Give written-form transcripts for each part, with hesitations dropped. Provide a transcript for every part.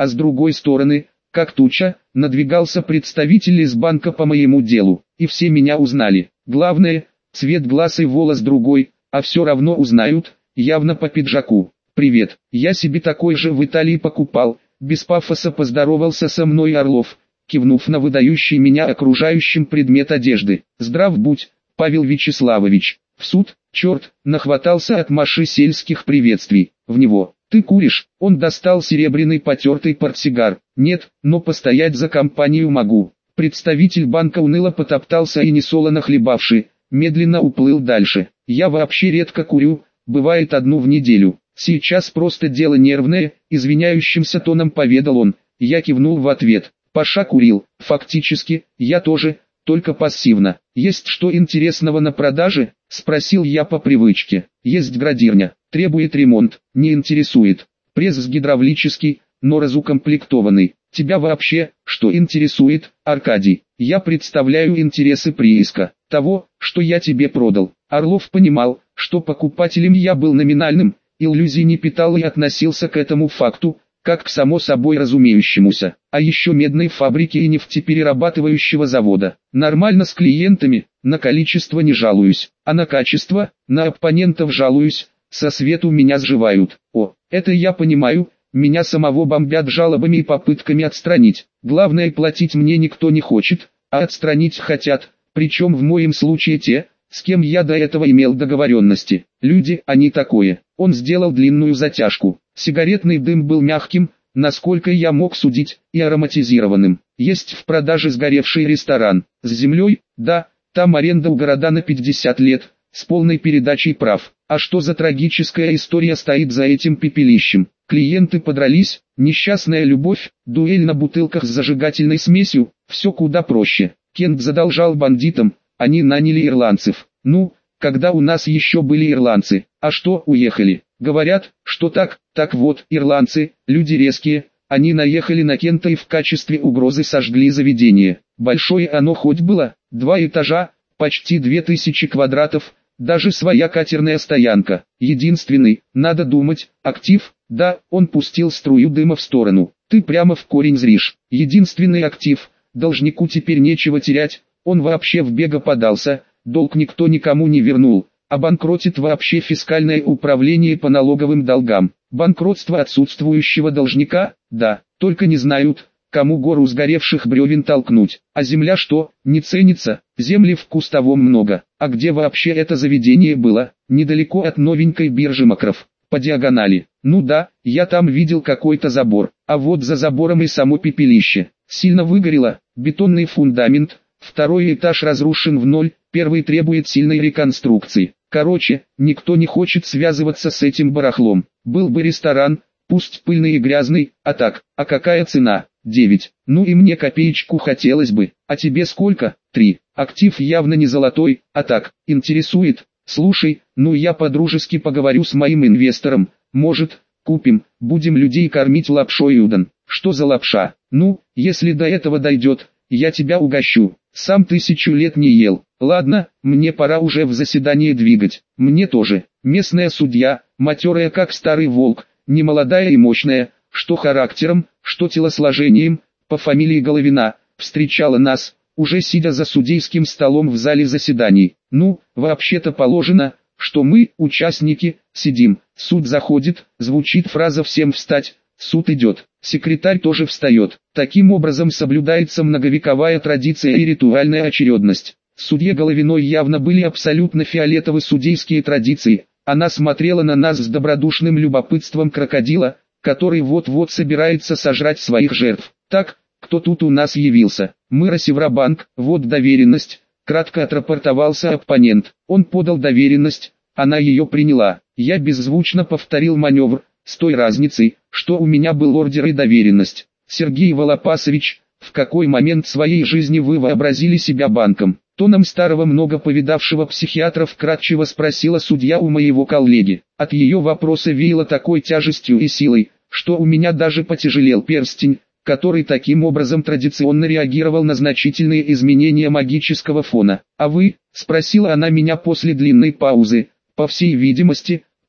а с другой стороны, как туча, надвигался представитель из банка по моему делу, и все меня узнали. Главное, цвет глаз и волос другой, а все равно узнают, явно по пиджаку. «Привет, я себе такой же в Италии покупал», без пафоса поздоровался со мной Орлов, кивнув на выдающий меня окружающим предмет одежды. «Здрав будь, Павел Вячеславович». В суд, черт, нахватался от Маши сельских приветствий. В него: «Ты куришь?» Он достал серебряный потертый портсигар. «Нет, но постоять за компанию могу». Представитель банка уныло потоптался и несолоно хлебавший, медленно уплыл дальше. «Я вообще редко курю, бывает одну в неделю. Сейчас просто дело нервное», извиняющимся тоном поведал он. Я кивнул в ответ. Паша курил, фактически, я тоже, только пассивно. «Есть что интересного на продаже?» — спросил я по привычке. «Есть градирня, требует ремонт, не интересует. Пресс гидравлический, но разукомплектованный. Тебя вообще, что интересует, Аркадий?» «Я представляю интересы прииска, того, что я тебе продал». Орлов понимал, что покупателем я был номинальным, иллюзий не питал и относился к этому факту, как к само собой разумеющемуся. А еще медной фабрики и нефтеперерабатывающего завода. Нормально с клиентами, на количество не жалуюсь, а на качество, на оппонентов жалуюсь, со свету меня сживают. О, это я понимаю, меня самого бомбят жалобами и попытками отстранить. Главное, платить мне никто не хочет, а отстранить хотят, причем в моем случае те, с кем я до этого имел договоренности. Люди, они такое. Он сделал длинную затяжку. Сигаретный дым был мягким, насколько я мог судить, и ароматизированным. «Есть в продаже сгоревший ресторан. С землей, да, там аренда у города на 50 лет, с полной передачей прав. А что за трагическая история стоит за этим пепелищем? Клиенты подрались, несчастная любовь, дуэль на бутылках с зажигательной смесью, все куда проще. Кент задолжал бандитам, они наняли ирландцев. Ну, когда у нас еще были ирландцы, а что, уехали? Говорят, что так вот, ирландцы, люди резкие, они наехали на Кента и в качестве угрозы сожгли заведение. Большое оно хоть было, 2 этажа, почти 2000 квадратов, даже своя катерная стоянка. Единственный, надо думать, актив, да, он пустил струю дыма в сторону. Ты прямо в корень зришь. Единственный актив, должнику теперь нечего терять, он вообще в бега подался, долг никто никому не вернул. Обанкротит вообще фискальное управление по налоговым долгам. Банкротство отсутствующего должника, да, только не знают, кому гору сгоревших бревен толкнуть. А земля что, не ценится? Земли в Кустовом много. А где вообще это заведение было? Недалеко от новенькой биржи Макров, по диагонали. Ну да, я там видел какой-то забор, а вот за забором и само пепелище. Сильно выгорело, бетонный фундамент, 2-й этаж разрушен в ноль, 1-й требует сильной реконструкции. Короче, никто не хочет связываться с этим барахлом. Был бы ресторан, пусть пыльный и грязный, а так, а какая цена? 9. Ну и мне копеечку хотелось бы, а тебе сколько? 3. Актив явно не золотой, а так, интересует. Слушай, ну я по-дружески поговорю с моим инвестором, может, купим, будем людей кормить лапшой Юдан. Что за лапша? Ну, если до этого дойдет, я тебя угощу. Сам 1000 лет не ел. Ладно, мне пора уже в заседание двигать. Мне тоже. Местная судья, матерая как старый волк, немолодая и мощная, что характером, что телосложением, по фамилии Головина, встречала нас, уже сидя за судейским столом в зале заседаний. Ну, вообще-то положено, что мы, участники, сидим. Суд заходит, звучит фраза «всем встать», суд идет. Секретарь тоже встает. Таким образом соблюдается многовековая традиция и ритуальная очередность. Судье Головиной явно были абсолютно фиолетовы судейские традиции. Она смотрела на нас с добродушным любопытством крокодила, который вот-вот собирается сожрать своих жертв. Так, кто тут у нас явился? Мы Росевробанк, вот доверенность, кратко отрапортовался оппонент. Он подал доверенность, она ее приняла. Я беззвучно повторил маневр, с той разницей, что у меня был ордер и доверенность. Сергей Волопасович, в какой момент своей жизни вы вообразили себя банком? Тоном старого много повидавшего психиатра вкратчиво спросила судья у моего коллеги. От ее вопроса веяло такой тяжестью и силой, что у меня даже потяжелел перстень, который таким образом традиционно реагировал на значительные изменения магического фона. «А вы?» – спросила она меня после длинной паузы. «По всей видимости,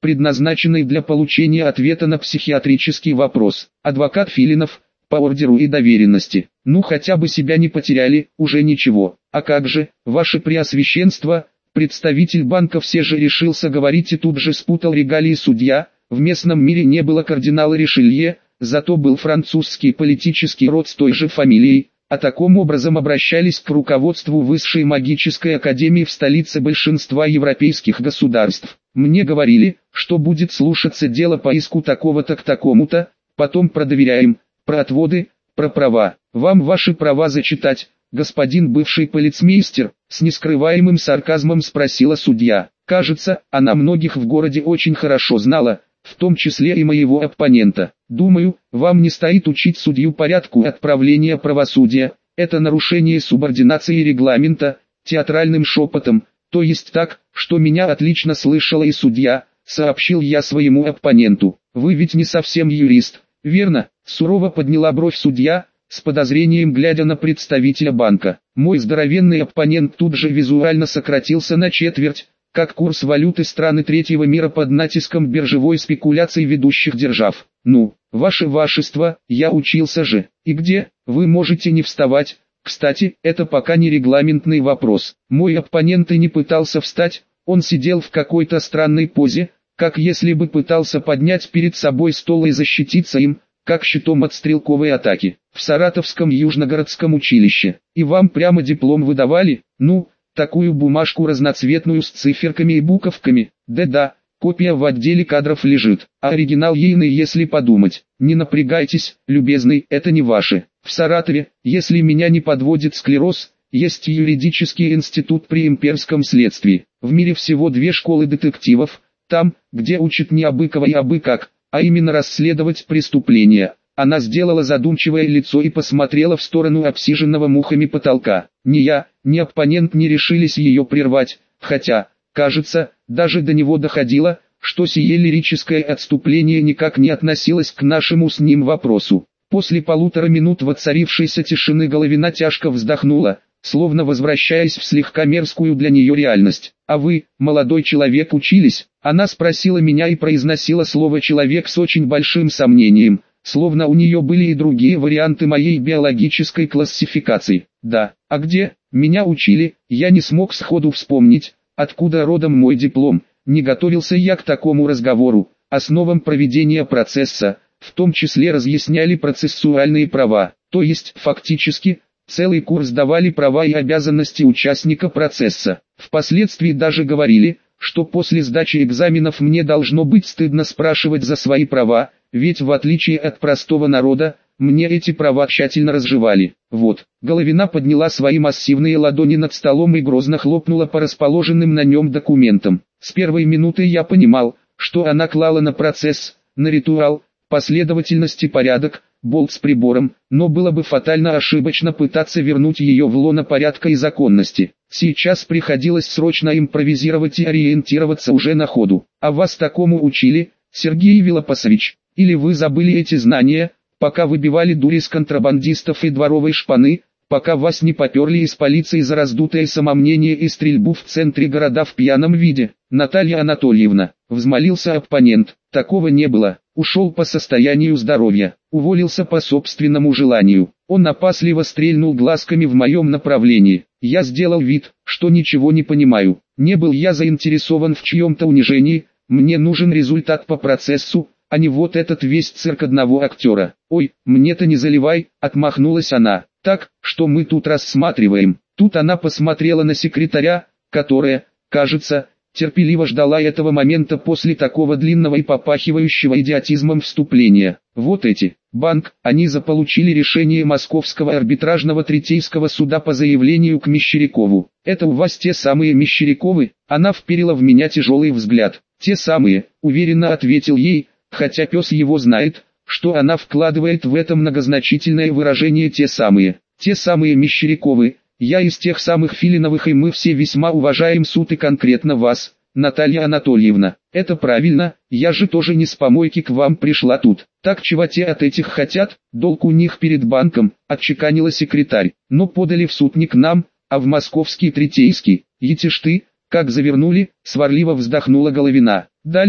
предназначенной для получения ответа на психиатрический вопрос. Адвокат Филинов, по ордеру и доверенности. Ну хотя бы себя не потеряли, уже ничего. А как же, ваше преосвященство, представитель банка все же решился говорить и тут же спутал регалии судья. В местном мире не было кардинала Ришелье, зато был французский политический род с той же фамилией. А таким образом обращались к руководству Высшей магической академии в столице большинства европейских государств. Мне говорили, что будет слушаться дело по иску такого-то к такому-то, потом продоверяем, про отводы, про права. Вам ваши права зачитать, господин бывший полицмейстер, с нескрываемым сарказмом спросила судья. Кажется, она многих в городе очень хорошо знала, в том числе и моего оппонента. Думаю, вам не стоит учить судью порядку отправления правосудия, это нарушение субординации регламента, театральным шепотом, то есть так, что меня отлично слышала и судья, сообщил я своему оппоненту. Вы ведь не совсем юрист, верно? Сурово подняла бровь судья, с подозрением глядя на представителя банка. Мой здоровенный оппонент тут же визуально сократился на четверть, как курс валюты страны третьего мира под натиском биржевой спекуляции ведущих держав. Ну, ваше вашество, я учился же. И где? Вы можете не вставать. Кстати, это пока не регламентный вопрос. Мой оппонент и не пытался встать, он сидел в какой-то странной позе, как если бы пытался поднять перед собой стол и защититься им, как щитом от стрелковой атаки. В Саратовском Южногородском училище. И вам прямо диплом выдавали? Ну, такую бумажку разноцветную с циферками и буковками. Да-да, копия в отделе кадров лежит, а оригинал ейный, если подумать. Не напрягайтесь, любезный, это не ваше. В Саратове, если меня не подводит склероз, есть юридический институт при имперском следствии. В мире всего 2 школы детективов, там, где учат не абы кого и абы как, а именно расследовать преступления. Она сделала задумчивое лицо и посмотрела в сторону обсиженного мухами потолка. Ни я, ни оппонент не решились ее прервать, хотя, кажется, даже до него доходило, что сие лирическое отступление никак не относилось к нашему с ним вопросу. После 1,5 минут воцарившейся тишины Головина тяжко вздохнула, словно возвращаясь в слегка мерзкую для нее реальность. «А вы, молодой человек, учились?» Она спросила меня и произносила слово «человек» с очень большим сомнением, словно у нее были и другие варианты моей биологической классификации. «Да, а где?» «Меня учили», я не смог сходу вспомнить, откуда родом мой диплом. Не готовился я к такому разговору. Основам проведения процесса, в том числе разъясняли процессуальные права, то есть, фактически, целый курс давали права и обязанности участника процесса. Впоследствии даже говорили, что после сдачи экзаменов мне должно быть стыдно спрашивать за свои права, ведь в отличие от простого народа, мне эти права тщательно разжевали. Вот, Головина подняла свои массивные ладони над столом и грозно хлопнула по расположенным на нем документам. С первой минуты я понимал, что она клала на процесс, на ритуал, последовательность и порядок, болт с прибором, но было бы фатально ошибочно пытаться вернуть ее в лоно порядка и законности. Сейчас приходилось срочно импровизировать и ориентироваться уже на ходу. А вас такому учили, Сергей Вилопасович? Или вы забыли эти знания, пока выбивали дури с контрабандистов и дворовой шпаны, пока вас не поперли из полиции за раздутое самомнение и стрельбу в центре города в пьяном виде? Наталья Анатольевна, взмолился оппонент, такого не было. Ушел по состоянию здоровья, уволился по собственному желанию. Он опасливо стрельнул глазками в моем направлении. Я сделал вид, что ничего не понимаю. Не был я заинтересован в чьем-то унижении, мне нужен результат по процессу, а не вот этот весь цирк одного актера. «Ой, мне-то не заливай», — отмахнулась она. «Так, что мы тут рассматриваем?» Тут она посмотрела на секретаря, которая, кажется, терпеливо ждала этого момента после такого длинного и попахивающего идиотизмом вступления. Вот эти, банк, они заполучили решение Московского арбитражного третейского суда по заявлению к Мещерякову. Это у вас те самые Мещеряковы? Она вперила в меня тяжелый взгляд. Те самые, уверенно ответил ей, хотя пес его знает, что она вкладывает в это многозначительное выражение «те самые». Те самые Мещеряковы. Я из тех самых Филиновых, и мы все весьма уважаем суд и конкретно вас, Наталья Анатольевна. Это правильно, я же тоже не с помойки к вам пришла тут. Так чего те от этих хотят, долг у них перед банком, отчеканила секретарь. Но подали в суд не к нам, а в московский третейский. Етишь ты, как завернули, сварливо вздохнула Головина. Дальше,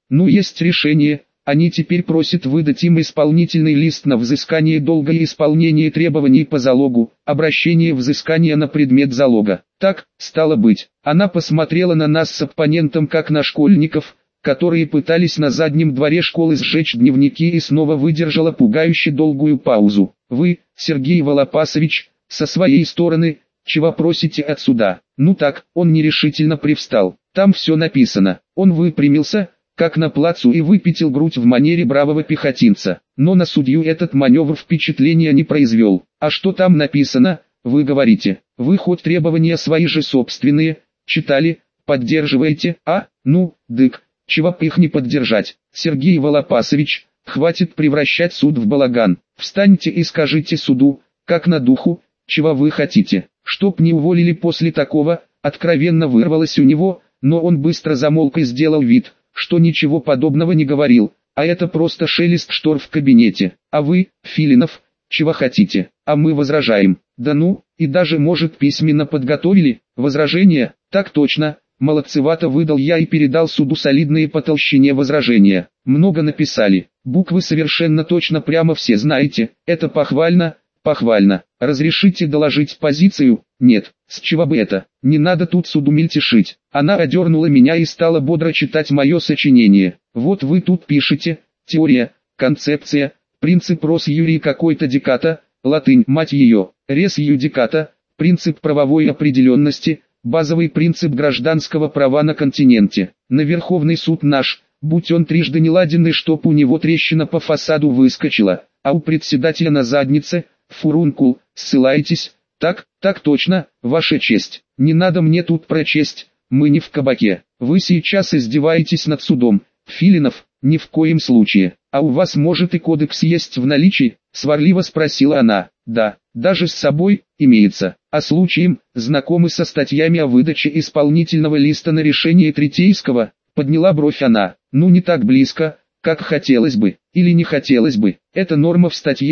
Ну есть решение, они теперь просят выдать им исполнительный лист на взыскание долга и исполнение требований по залогу, обращение взыскания на предмет залога. Так, стало быть, она посмотрела на нас с оппонентом как на школьников, которые пытались на заднем дворе школы сжечь дневники, и снова выдержала пугающе долгую паузу. Вы, Сергей Волопасович, со своей стороны, чего просите от суда? Ну так, он нерешительно привстал. Там все написано. Он выпрямился, как на плацу, и выпятил грудь в манере бравого пехотинца. Но на судью этот маневр впечатления не произвел. А что там написано, вы говорите? Вы хоть требования свои же собственные читали, поддерживаете? А, ну, дык, чего б их не поддержать? Сергей Волопасович, хватит превращать суд в балаган. Встаньте и скажите суду, как на духу, чего вы хотите. Чтоб не уволили после такого, откровенно вырвалось у него, но он быстро замолк и сделал вид, что ничего подобного не говорил, а это просто шелест штор в кабинете. А вы, Филинов, чего хотите? А мы возражаем. Да ну, и даже, может, письменно подготовили? Возражение? Так точно. Молодцевато выдал я и передал суду солидные по толщине возражения. Много написали. Буквы совершенно точно прямо все знаете. Это похвально, похвально. Разрешите доложить позицию? Нет. С чего бы это? Не надо тут суду мельтешить. Она одернула меня и стала бодро читать мое сочинение. Вот вы тут пишете: теория, концепция, принцип рос юрии какой-то диката, латынь, мать ее, рес юдиката, принцип правовой определенности, базовый принцип гражданского права на континенте. На Верховный суд наш, будь он трижды неладенный, чтоб у него трещина по фасаду выскочила, а у председателя на заднице фурункул, ссылаетесь? Так точно, ваша честь. Не надо мне тут прочесть, мы не в кабаке. Вы сейчас издеваетесь над судом, Филинов, ни в коем случае. А у вас, может, и кодекс есть в наличии? Сварливо спросила она. Да, даже с собой, имеется. А случаем, знакомы со статьями о выдаче исполнительного листа на решение Третейского? Подняла бровь она. Ну не так близко, как хотелось бы, или не хотелось бы. Это норма в статье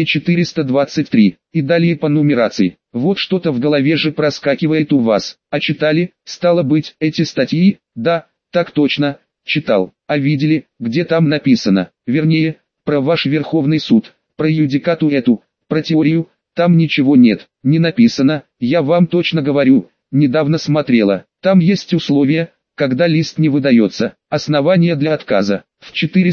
423, и далее по нумерации. Вот что-то в голове же проскакивает у вас. А читали, стало быть, эти статьи? Да, так точно, читал. А видели, где там написано? Вернее, про ваш Верховный суд, про юдикату эту, про теорию. Там ничего нет, не написано, я вам точно говорю, недавно смотрела. Там есть условия, когда лист не выдается, основания для отказа. В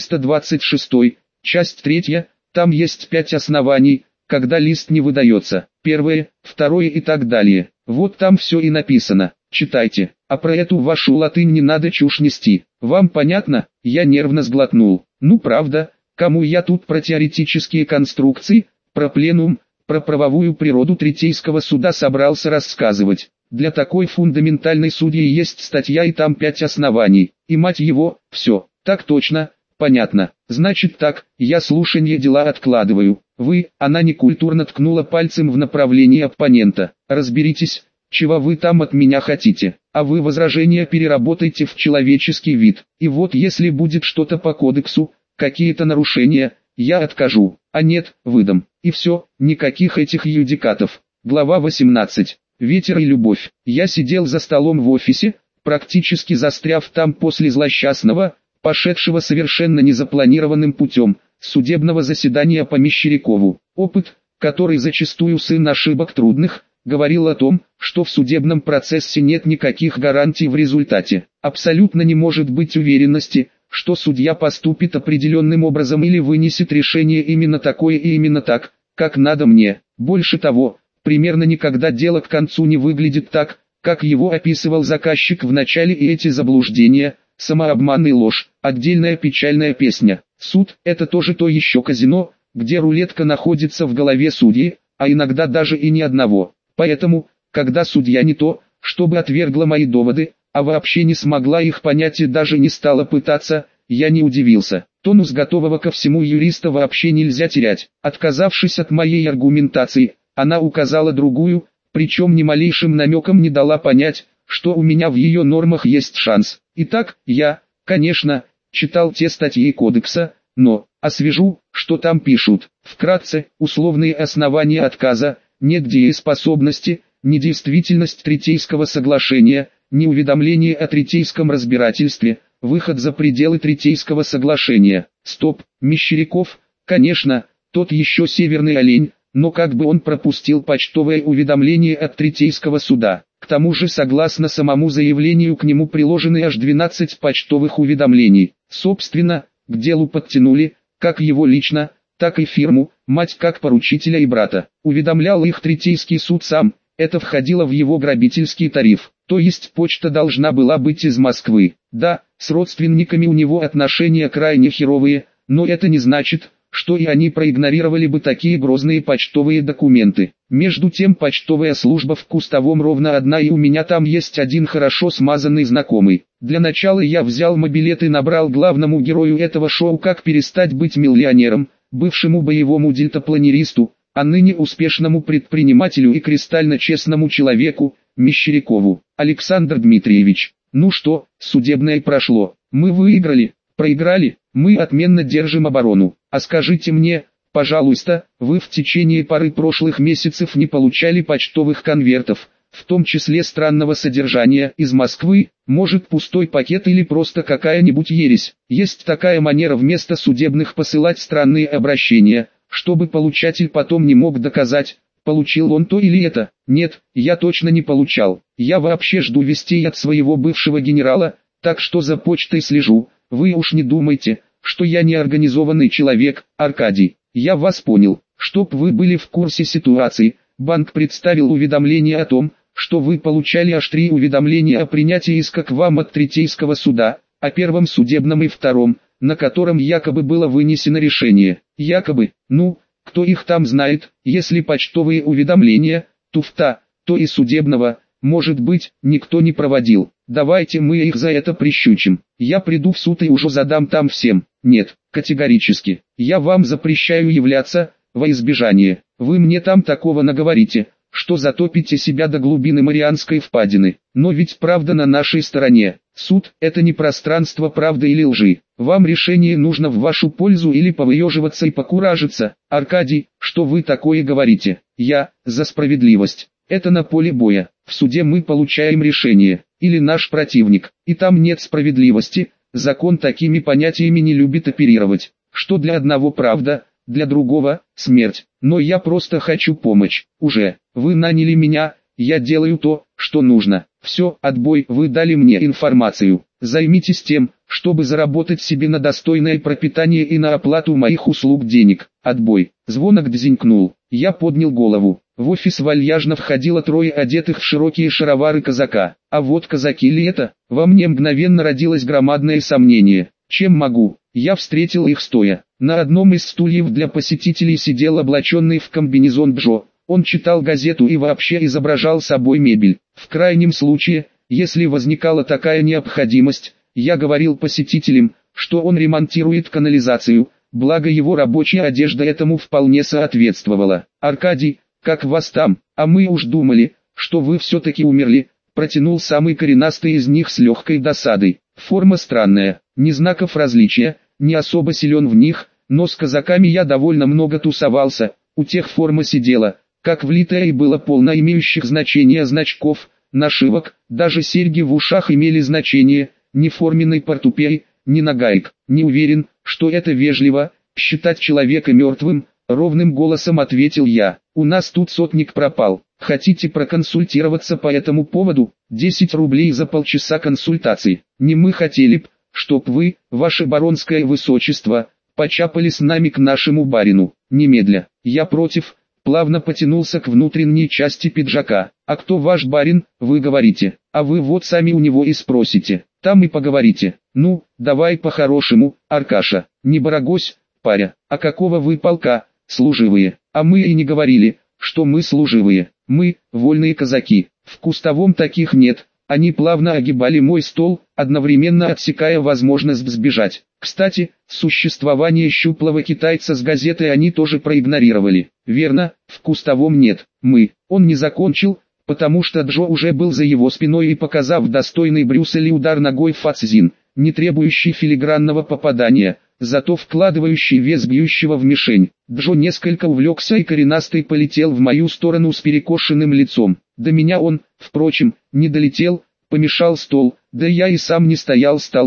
426, часть 3, там есть 5 оснований, когда лист не выдается. Первое, второе и так далее. Вот там все и написано, читайте. А про эту вашу латынь не надо чушь нести. Вам понятно? Я нервно сглотнул. Ну правда, кому я тут про теоретические конструкции, про пленум, про правовую природу Третейского суда собрался рассказывать? Для такой фундаментальной судьи есть статья и там 5 оснований. И мать его, все. Так точно, понятно. Значит так, я слушанье дела откладываю. Вы, она некультурно ткнула пальцем в направлении оппонента. Разберитесь, чего вы там от меня хотите. А вы возражения переработайте в человеческий вид. И вот если будет что-то по кодексу, какие-то нарушения, я откажу. А нет, выдам. И все, никаких этих юдикатов. Глава 18. Ветер и любовь. Я сидел за столом в офисе, практически застряв там после злосчастного, пошедшего совершенно незапланированным путем, судебного заседания по Мещерякову. Опыт, который зачастую сын ошибок трудных, говорил о том, что в судебном процессе нет никаких гарантий в результате. Абсолютно не может быть уверенности, что судья поступит определенным образом или вынесет решение именно такое и именно так, как надо мне. Больше того, примерно никогда дело к концу не выглядит так, как его описывал заказчик в начале, и эти заблуждения, самообман и ложь, отдельная печальная песня. Суд – это тоже то еще казино, где рулетка находится в голове судьи, а иногда даже и ни одного. Поэтому, когда судья не то, чтобы отвергла мои доводы, а вообще не смогла их понять и даже не стала пытаться, я не удивился. Тонус готового ко всему юриста вообще нельзя терять. Отказавшись от моей аргументации, она указала другую, причем ни малейшим намеком не дала понять, что у меня в ее нормах есть шанс. Итак, я, конечно, читал те статьи кодекса, но, освежу, что там пишут. Вкратце, условные основания отказа, недееспособности, недействительность Третейского соглашения, неуведомление о Третейском разбирательстве, выход за пределы Третейского соглашения. Стоп, Мещеряков, конечно, тот еще северный олень, но как бы он пропустил почтовое уведомление от Третейского суда. К тому же, согласно самому заявлению, к нему приложены аж 12 почтовых уведомлений. Собственно, к делу подтянули, как его лично, так и фирму, мать как поручителя и брата. Уведомлял их Третейский суд сам, это входило в его грабительский тариф. То есть почта должна была быть из Москвы. Да, с родственниками у него отношения крайне херовые, но это не значит, что и они проигнорировали бы такие грозные почтовые документы. Между тем почтовая служба в Кустовом ровно одна, и у меня там есть один хорошо смазанный знакомый. Для начала я взял мобилет и набрал главному герою этого шоу «Как перестать быть миллионером», бывшему боевому дельтапланеристу, а ныне успешному предпринимателю и кристально честному человеку, Мещерякову. Александр Дмитриевич, ну что, судебное прошло, мы выиграли, проиграли, мы отменно держим оборону. А скажите мне, пожалуйста, вы в течение пары прошлых месяцев не получали почтовых конвертов, в том числе странного содержания, из Москвы? Может, пустой пакет или просто какая-нибудь ересь? Есть такая манера вместо судебных посылать странные обращения, чтобы получатель потом не мог доказать, получил он то или это. Нет, я точно не получал. Я вообще жду вестей от своего бывшего генерала, так что за почтой слежу. Вы уж не думайте, что я неорганизованный человек, Аркадий. Я вас понял. Чтоб вы были в курсе ситуации, банк представил уведомление о том, что вы получали аж 3 уведомления о принятии иска к вам от Третейского суда, о первом судебном и втором, на котором якобы было вынесено решение. Якобы, ну, кто их там знает, если почтовые уведомления, туфта, то и судебного, может быть, никто не проводил. Давайте мы их за это прищучим. Я приду в суд и уже задам там всем. Нет, категорически. Я вам запрещаю являться, во избежание. Вы мне там такого наговорите, что затопите себя до глубины Марианской впадины. Но ведь правда на нашей стороне. Суд – это не пространство правды или лжи. Вам решение нужно в вашу пользу или повыеживаться и покуражиться. Аркадий, что вы такое говорите? Я – за справедливость. Это на поле боя. В суде мы получаем решение. Или наш противник. И там нет справедливости. Закон такими понятиями не любит оперировать. Что для одного правда, для другого – смерть. Но я просто хочу помочь. Уже. Вы наняли меня, я делаю то, что нужно. Все, отбой, вы дали мне информацию. Займитесь тем, чтобы заработать себе на достойное пропитание и на оплату моих услуг денег. Отбой. Звонок дзенькнул. Я поднял голову. В офис вальяжно входило 3 одетых в широкие шаровары казака. А вот казаки ли это? Во мне мгновенно родилось громадное сомнение. Чем могу? Я встретил их стоя. На одном из стульев для посетителей сидел облаченный в комбинезон Джо. Он читал газету и вообще изображал собой мебель. В крайнем случае, если возникала такая необходимость, я говорил посетителям, что он ремонтирует канализацию, благо его рабочая одежда этому вполне соответствовала. «Аркадий, как вас там? А мы уж думали, что вы все-таки умерли», протянул самый коренастый из них с легкой досадой. Форма странная, ни знаков различия, не особо силен в них, но с казаками я довольно много тусовался, у тех форма сидела, как влитая, и было полно имеющих значение значков, нашивок, даже серьги в ушах имели значение, ни форменной портупеи, ни нагаек. Не уверен, что это вежливо, считать человека мертвым, ровным голосом ответил я. У нас тут сотник пропал, хотите проконсультироваться по этому поводу? 10 рублей за полчаса консультации. Не мы хотели б, чтоб вы, ваше баронское высочество, почапали с нами к нашему барину. Немедля. Я против. Плавно потянулся к внутренней части пиджака. «А кто ваш барин, вы говорите, а вы вот сами у него и спросите, там и поговорите. Ну, давай по-хорошему, Аркаша, не барагось, паря, а какого вы полка, служивые? А мы и не говорили, что мы служивые, мы, вольные казаки, в Кустовом таких нет». Они плавно огибали мой стол, одновременно отсекая возможность сбежать. Кстати, существование щуплого китайца с газетой они тоже проигнорировали. Верно, в Кустовом нет. Он не закончил, потому что Джо уже был за его спиной и, показав достойный Брюсселя удар ногой в фацзин, не требующий филигранного попадания, зато вкладывающий вес бьющего в мишень. Джо несколько увлекся, и коренастый полетел в мою сторону с перекошенным лицом. До меня он, впрочем, не долетел, помешал стол, да я и сам не стоял столбом.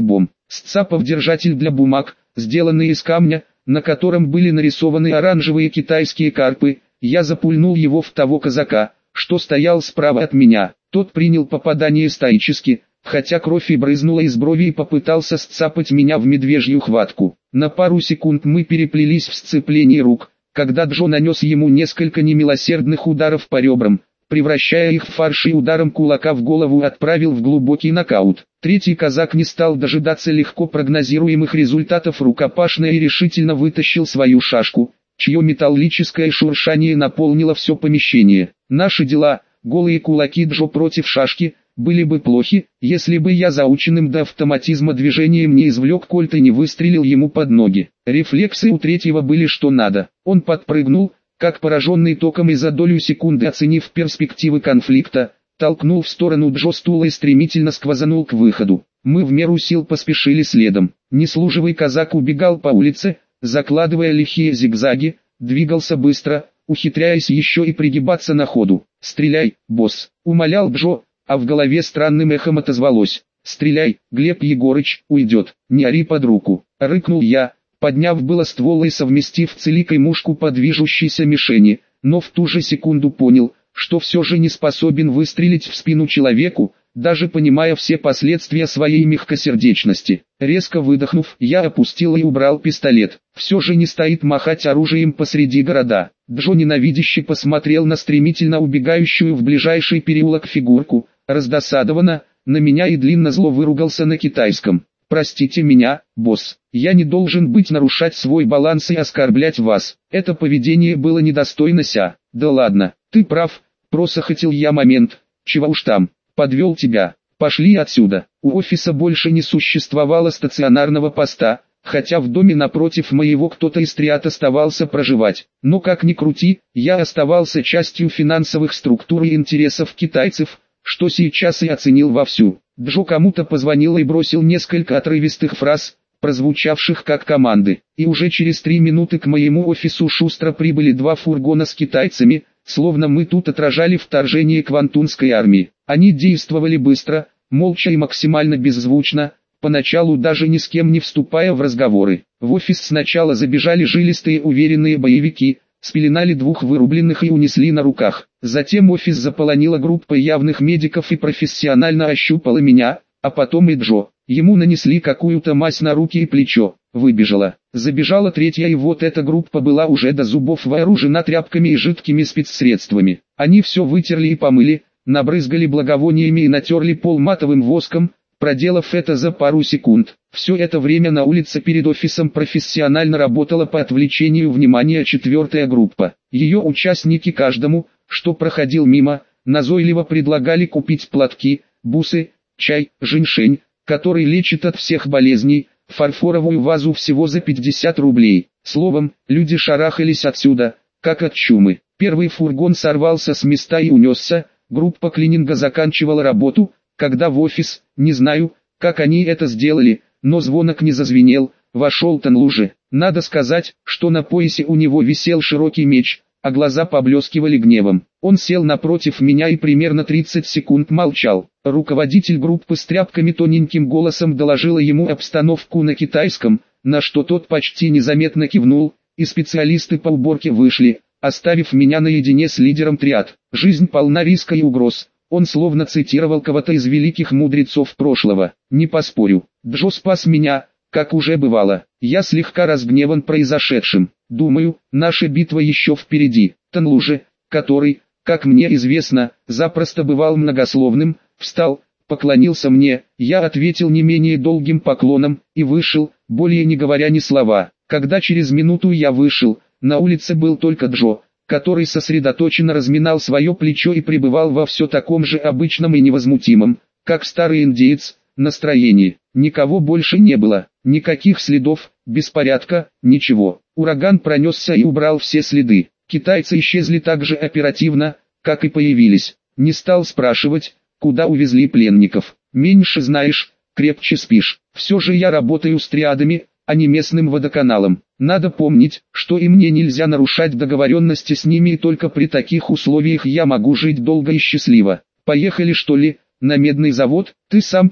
Сцапав держатель для бумаг, сделанный из камня, на котором были нарисованы оранжевые китайские карпы, я запульнул его в того казака, что стоял справа от меня. Тот принял попадание стоически, хотя кровь и брызнула из брови, и попытался сцапать меня в медвежью хватку. На пару секунд мы переплелись в сцеплении рук, когда Джо нанес ему несколько немилосердных ударов по ребрам, превращая их в фарш, и ударом кулака в голову отправил в глубокий нокаут. Третий казак не стал дожидаться легко прогнозируемых результатов рукопашной и решительно вытащил свою шашку, чье металлическое шуршание наполнило все помещение. Наши дела, голые кулаки Джо против шашки, были бы плохи, если бы я заученным до автоматизма движением не извлек кольт и не выстрелил ему под ноги. Рефлексы у третьего были что надо. Он подпрыгнул, как пораженный током, и за долю секунды, оценив перспективы конфликта, толкнул в сторону Джо стула и стремительно сквозанул к выходу. Мы в меру сил поспешили следом. Неслуживый казак убегал по улице, закладывая лихие зигзаги, двигался быстро, ухитряясь еще и пригибаться на ходу. «Стреляй, босс!» — умолял Джо, а в голове странным эхом отозвалось: «Стреляй, Глеб Егорыч, уйдет, не ори под руку!» — рыкнул я, подняв было ствол и совместив целикой мушку по движущейся мишени, но в ту же секунду понял, что все же не способен выстрелить в спину человеку, даже понимая все последствия своей мягкосердечности. Резко выдохнув, я опустил и убрал пистолет. Все же не стоит махать оружием посреди города. Джо ненавидяще посмотрел на стремительно убегающую в ближайший переулок фигурку, раздосадованно на меня, и длинно зло выругался на китайском. «Простите меня, босс, я не должен нарушать свой баланс и оскорблять вас. Это поведение было недостойно ся». «Да ладно, ты прав», — просохотил я момент. «Чего уж там, подвел тебя. Пошли отсюда». У офиса больше не существовало стационарного поста, хотя в доме напротив моего кто-то из триад оставался проживать. Но как ни крути, я оставался частью финансовых структур и интересов китайцев, что сейчас и оценил вовсю. Джо кому-то позвонил и бросил несколько отрывистых фраз, прозвучавших как команды. И уже через 3 минуты к моему офису шустро прибыли 2 фургона с китайцами, словно мы тут отражали вторжение квантунской армии. Они действовали быстро, молча и максимально беззвучно, поначалу даже ни с кем не вступая в разговоры. В офис сначала забежали жилистые уверенные боевики, спеленали 2 вырубленных и унесли на руках. Затем офис заполонила группа явных медиков и профессионально ощупала меня, а потом и Джо. Ему нанесли какую-то мазь на руки и плечо. Выбежала. Забежала 3-я, и вот эта группа была уже до зубов вооружена тряпками и жидкими спецсредствами. Они все вытерли и помыли, набрызгали благовониями и натерли пол матовым воском, проделав это за пару секунд. Все это время на улице перед офисом профессионально работала по отвлечению внимания 4-я группа. Ее участники каждому, что проходил мимо, назойливо предлагали купить платки, бусы, чай, женьшень, который лечит от всех болезней, фарфоровую вазу всего за 50 рублей. Словом, люди шарахались отсюда, как от чумы. Первый фургон сорвался с места и унесся, группа клининга заканчивала работу, когда в офис, не знаю, как они это сделали, но звонок не зазвенел, вошел Танлужи. Надо сказать, что на поясе у него висел широкий меч, а глаза поблескивали гневом. Он сел напротив меня и примерно 30 секунд молчал. Руководитель группы с тряпками тоненьким голосом доложила ему обстановку на китайском, на что тот почти незаметно кивнул, и специалисты по уборке вышли, оставив меня наедине с лидером триад. Жизнь полна риска и угроз. Он словно цитировал кого-то из великих мудрецов прошлого. Не поспорю, Джо спас меня, как уже бывало. Я слегка разгневан произошедшим. Думаю, наша битва еще впереди. Танлужи, который, как мне известно, запросто бывал многословным, встал, поклонился мне, я ответил не менее долгим поклоном, и вышел, более не говоря ни слова. Когда через минуту я вышел, на улице был только Джо, который сосредоточенно разминал свое плечо и пребывал во все таком же обычном и невозмутимом, как старый индеец, настроении. Никого больше не было, никаких следов, беспорядка, ничего. Ураган пронесся и убрал все следы. Китайцы исчезли так же оперативно, как и появились. Не стал спрашивать, куда увезли пленников. Меньше знаешь, крепче спишь. Все же я работаю с триадами, а не местным водоканалом. Надо помнить, что и мне нельзя нарушать договоренности с ними, и только при таких условиях я могу жить долго и счастливо. Поехали что ли, на медный завод? Ты сам как?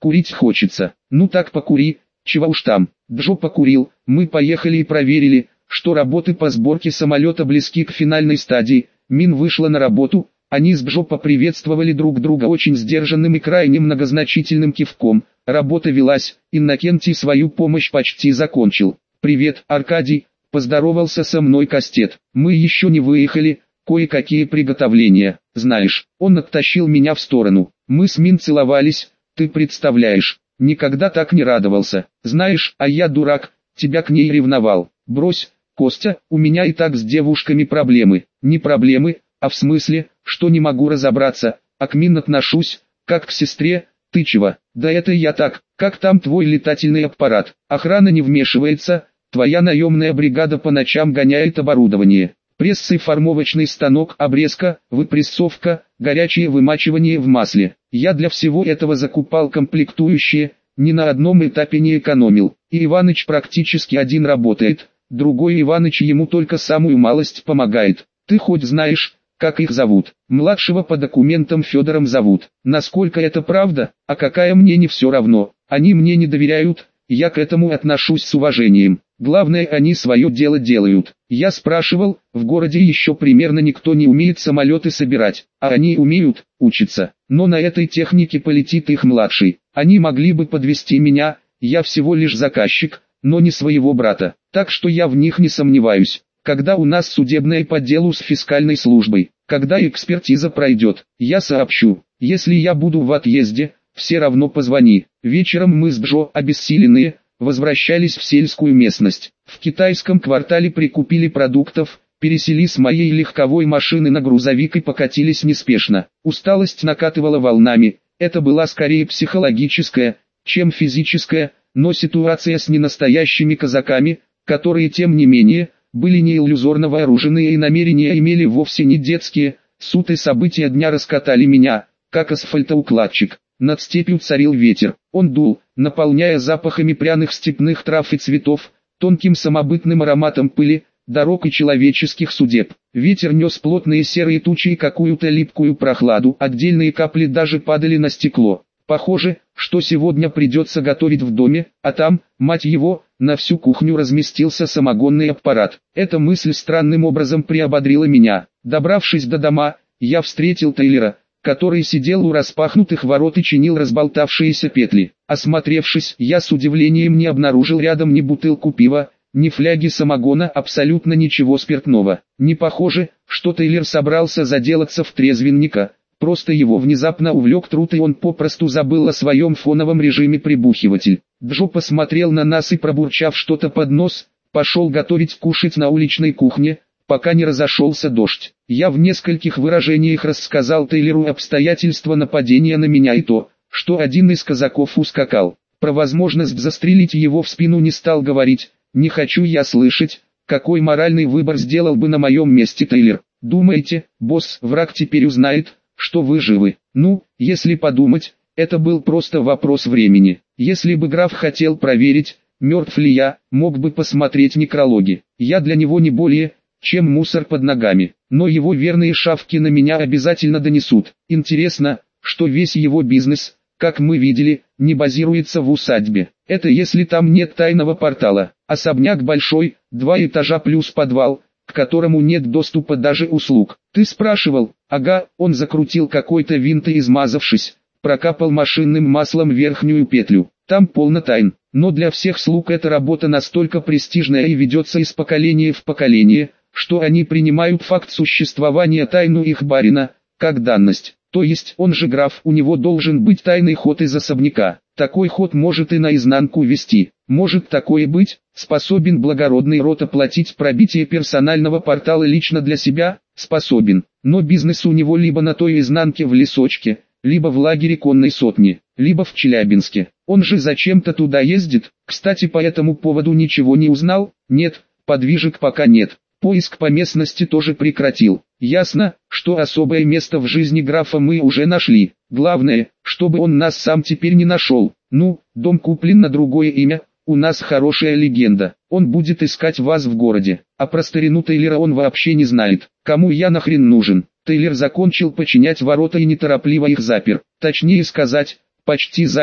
Курить хочется. Ну так покури, чего уж там. Джо покурил, мы поехали и проверили, что работы по сборке самолета близки к финальной стадии. Мин вышла на работу, они с Джо поприветствовали друг друга очень сдержанным и крайне многозначительным кивком. Работа велась, Иннокентий свою помощь почти закончил. «Привет, Аркадий», — поздоровался со мной Кастет. «Мы еще не выехали, кое-какие приготовления, знаешь». Он оттащил меня в сторону. Мы с Мин целовались, ты представляешь, никогда так не радовался. Знаешь, а я дурак, тебя к ней ревновал. Брось, Костя, у меня и так с девушками проблемы. Не проблемы, а в смысле, что не могу разобраться, а к Мин отношусь, как к сестре. Ты чего? Да это я так, как там твой летательный аппарат. Охрана не вмешивается, твоя наемная бригада по ночам гоняет оборудование. Пресс и формовочный станок, обрезка, выпрессовка, горячее вымачивание в масле. Я для всего этого закупал комплектующие, ни на одном этапе не экономил. И Иваныч практически один работает, другой Иваныч ему только самую малость помогает. Ты хоть знаешь, как их зовут? Младшего по документам Федором зовут. Насколько это правда, а какая мне не все равно. Они мне не доверяют, я к этому отношусь с уважением. Главное, они свое дело делают. Я спрашивал, в городе еще примерно никто не умеет самолеты собирать, а они умеют, учатся. Но на этой технике полетит их младший. Они могли бы подвести меня, я всего лишь заказчик, но не своего брата. Так что я в них не сомневаюсь. Когда у нас судебное по делу с фискальной службой, когда экспертиза пройдет, я сообщу. Если я буду в отъезде, все равно позвони. Вечером мы с Джо, обессиленные, возвращались в сельскую местность. В китайском квартале прикупили продуктов, пересели с моей легковой машины на грузовик и покатились неспешно. Усталость накатывала волнами, это была скорее психологическая, чем физическая, но ситуация с ненастоящими казаками, которые тем не менее, были не иллюзорно вооружены и намерения имели вовсе не детские, суд и события дня раскатали меня, как асфальтоукладчик. Над степью царил ветер, он дул, наполняя запахами пряных степных трав и цветов, тонким самобытным ароматом пыли, дорог и человеческих судеб. Ветер нес плотные серые тучи и какую-то липкую прохладу, отдельные капли даже падали на стекло. Похоже, что сегодня придется готовить в доме, а там, мать его, на всю кухню разместился самогонный аппарат. Эта мысль странным образом приободрила меня. Добравшись до дома, я встретил Тейлера, который сидел у распахнутых ворот и чинил разболтавшиеся петли. Осмотревшись, я с удивлением не обнаружил рядом ни бутылку пива, ни фляги самогона, абсолютно ничего спиртного. Не похоже, что Тейлер собрался заделаться в трезвенника, просто его внезапно увлек труд и он попросту забыл о своем фоновом режиме прибухиватель. Джо посмотрел на нас и, пробурчав что-то под нос, пошел готовить кушать на уличной кухне, пока не разошелся дождь. Я в нескольких выражениях рассказал Тейлеру обстоятельства нападения на меня и то, что один из казаков ускакал. Про возможность застрелить его в спину не стал говорить, не хочу я слышать, какой моральный выбор сделал бы на моем месте Тейлер. Думаете, босс, враг теперь узнает, что вы живы? Ну, если подумать, это был просто вопрос времени. Если бы граф хотел проверить, мертв ли я, мог бы посмотреть некрологи. Я для него не более чем мусор под ногами, но его верные шавки на меня обязательно донесут. Интересно, что весь его бизнес, как мы видели, не базируется в усадьбе. Это если там нет тайного портала. Особняк большой, 2 этажа плюс подвал, к которому нет доступа даже услуг. Ты спрашивал? Ага, он закрутил какой-то винт и, измазавшись, прокапал машинным маслом верхнюю петлю. Там полно тайн, но для всех слуг эта работа настолько престижная и ведется из поколения в поколение, что они принимают факт существования тайну их барина, как данность. То есть он же граф, у него должен быть тайный ход из особняка. Такой ход может и наизнанку вести. Может такое быть, способен благородный род оплатить пробитие персонального портала лично для себя, способен. Но бизнес у него либо на той изнанке в лесочке, либо в лагере конной сотни, либо в Челябинске. Он же зачем-то туда ездит. Кстати, по этому поводу ничего не узнал? Нет, подвижек пока нет. Поиск по местности тоже прекратил. Ясно, что особое место в жизни графа мы уже нашли. Главное, чтобы он нас сам теперь не нашел. Ну, дом куплен на другое имя, у нас хорошая легенда. Он будет искать вас в городе. А про старину Тейлера он вообще не знает. Кому я нахрен нужен? Тейлер закончил починять ворота и неторопливо их запер. Точнее сказать, почти запер,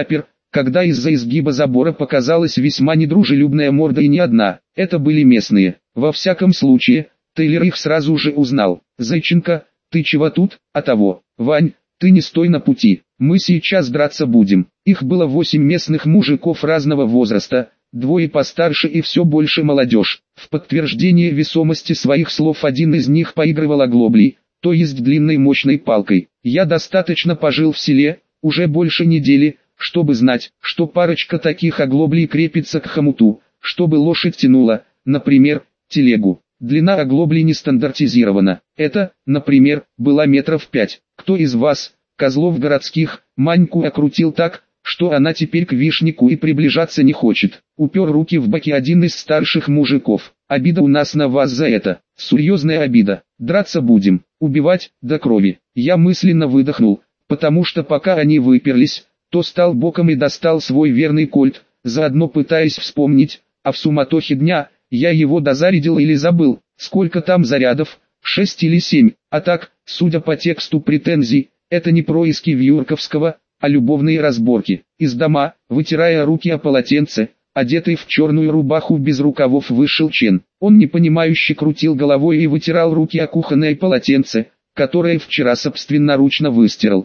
когда из-за изгиба забора показалась весьма недружелюбная морда, и не одна, это были местные. Во всяком случае, Тейлор их сразу же узнал. «Зайченко, ты чего тут?» «А того, Вань, ты не стой на пути, мы сейчас драться будем». Их было 8 местных мужиков разного возраста, 2 постарше и все больше молодежь. В подтверждение весомости своих слов один из них поигрывал оглоблей, то есть длинной мощной палкой. Я достаточно пожил в селе, уже больше недели, чтобы знать, что парочка таких оглоблей крепится к хомуту, чтобы лошадь тянула, например, телегу. Длина оглоблей не стандартизирована. Это, например, была метров 5. Кто из вас, козлов городских, Маньку окрутил так, что она теперь к Вишнику и приближаться не хочет? Упер руки в боки один из старших мужиков. Обида у нас на вас за это. Серьезная обида. Драться будем. Убивать до крови. Я мысленно выдохнул, потому что пока они выперлись, то стал боком и достал свой верный кольт, заодно пытаясь вспомнить, а в суматохе дня я его дозарядил или забыл, сколько там зарядов, 6 или 7, а так, судя по тексту претензий, это не происки Вьюрковского, а любовные разборки. Из дома, вытирая руки о полотенце, одетый в черную рубаху без рукавов, вышел Чен. Он непонимающе крутил головой и вытирал руки о кухонное полотенце, которое вчера собственноручно выстирал.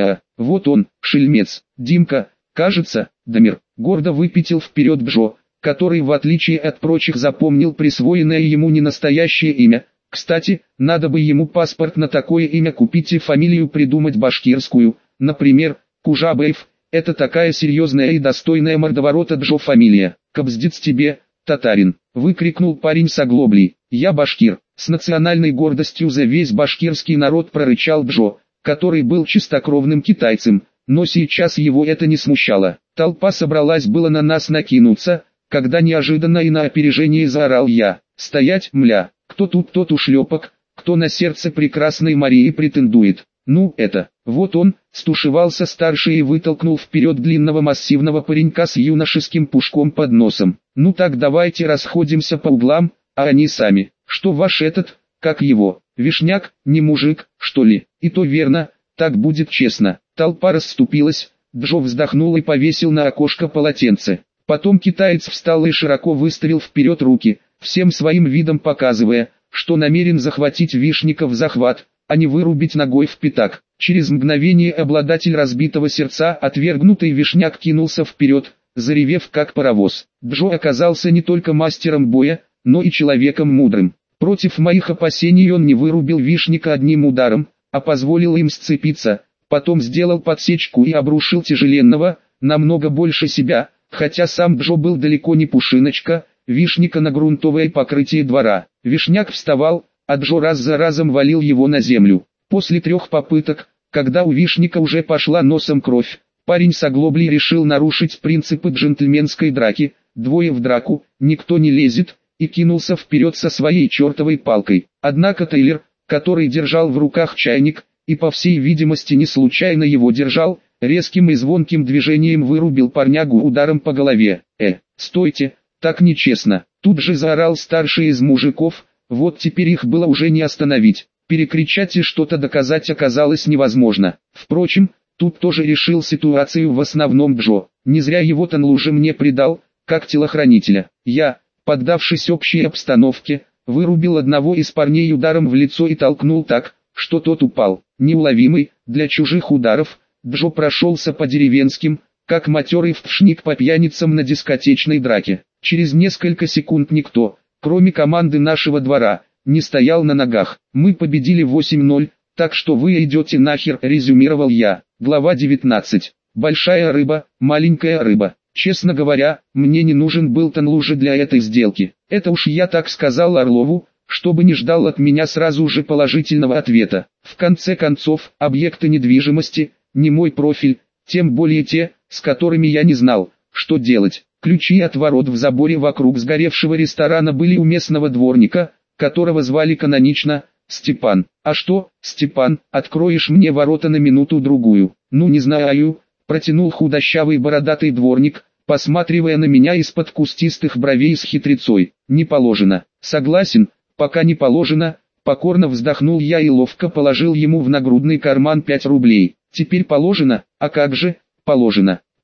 Вот он, шельмец. Димка, кажется, Дамир, гордо выпятил вперед Джо, который в отличие от прочих запомнил присвоенное ему ненастоящее имя. Кстати, надо бы ему паспорт на такое имя купить и фамилию придумать башкирскую, например, Кужабаев. Это такая серьезная и достойная мордоворота Джо фамилия. «Кобздец тебе, татарин!» — выкрикнул парень с оглоблей. «Я башкир!» — с национальной гордостью за весь башкирский народ прорычал Джо, который был чистокровным китайцем, но сейчас его это не смущало. Толпа собралась было на нас накинуться, когда неожиданно и на опережение заорал я: «Стоять, мля! Кто тут тот ушлепок, кто на сердце прекрасной Марии претендует?» «Ну, это...» Вот он, стушевался старший и вытолкнул вперед длинного массивного паренька с юношеским пушком под носом. «Ну так давайте расходимся по углам, а они сами. Что ваш этот, как его, Вишняк, не мужик, что ли?» «И то верно, так будет честно». Толпа расступилась, Джо вздохнул и повесил на окошко полотенце. Потом китаец встал и широко выставил вперед руки, всем своим видом показывая, что намерен захватить Вишника в захват, а не вырубить ногой в пятак. Через мгновение обладатель разбитого сердца, отвергнутый Вишняк, кинулся вперед, заревев как паровоз. Джо оказался не только мастером боя, но и человеком мудрым. Против моих опасений он не вырубил Вишника одним ударом, а позволил им сцепиться, потом сделал подсечку и обрушил тяжеленного, намного больше себя, хотя сам Джо был далеко не пушиночка, Вишника на грунтовое покрытие двора. Вишняк вставал, а Джо раз за разом валил его на землю. После 3 попыток, когда у Вишника уже пошла носом кровь, парень с оглоблей решил нарушить принципы джентльменской драки: 2 в драку, никто не лезет, и кинулся вперед со своей чертовой палкой. Однако Тейлор, который держал в руках чайник, и по всей видимости не случайно его держал, резким и звонким движением вырубил парнягу ударом по голове. Стойте, так нечестно!» Тут же заорал старший из мужиков. Вот теперь их было уже не остановить. Перекричать и что-то доказать оказалось невозможно. Впрочем, тут тоже решил ситуацию в основном Джо. Не зря его Танлужи мне придал, как телохранителя. Я, поддавшись общей обстановке, вырубил одного из парней ударом в лицо и толкнул так, что тот упал. Неуловимый, для чужих ударов, Джо прошелся по деревенским, как матерый впшник по пьяницам на дискотечной драке. Через несколько секунд никто, кроме команды нашего двора, не стоял на ногах. Мы победили 8-0, так что вы идете нахер, резюмировал я. Глава 19. Большая рыба, маленькая рыба. Честно говоря, мне не нужен был Танлужи для этой сделки. Это уж я так сказал Орлову, чтобы не ждал от меня сразу же положительного ответа. В конце концов, объекты недвижимости – не мой профиль, тем более те, с которыми я не знал, что делать. Ключи от ворот в заборе вокруг сгоревшего ресторана были у местного дворника, которого звали канонично Степан. «А что, Степан, откроешь мне ворота на минуту-другую?» «Ну не знаю», – протянул худощавый бородатый дворник, посматривая на меня из-под кустистых бровей с хитрецой. «Не положено». «Согласен, пока не положено», – покорно вздохнул я и ловко положил ему в нагрудный карман 5 рублей. «Теперь положено, а как же, положено».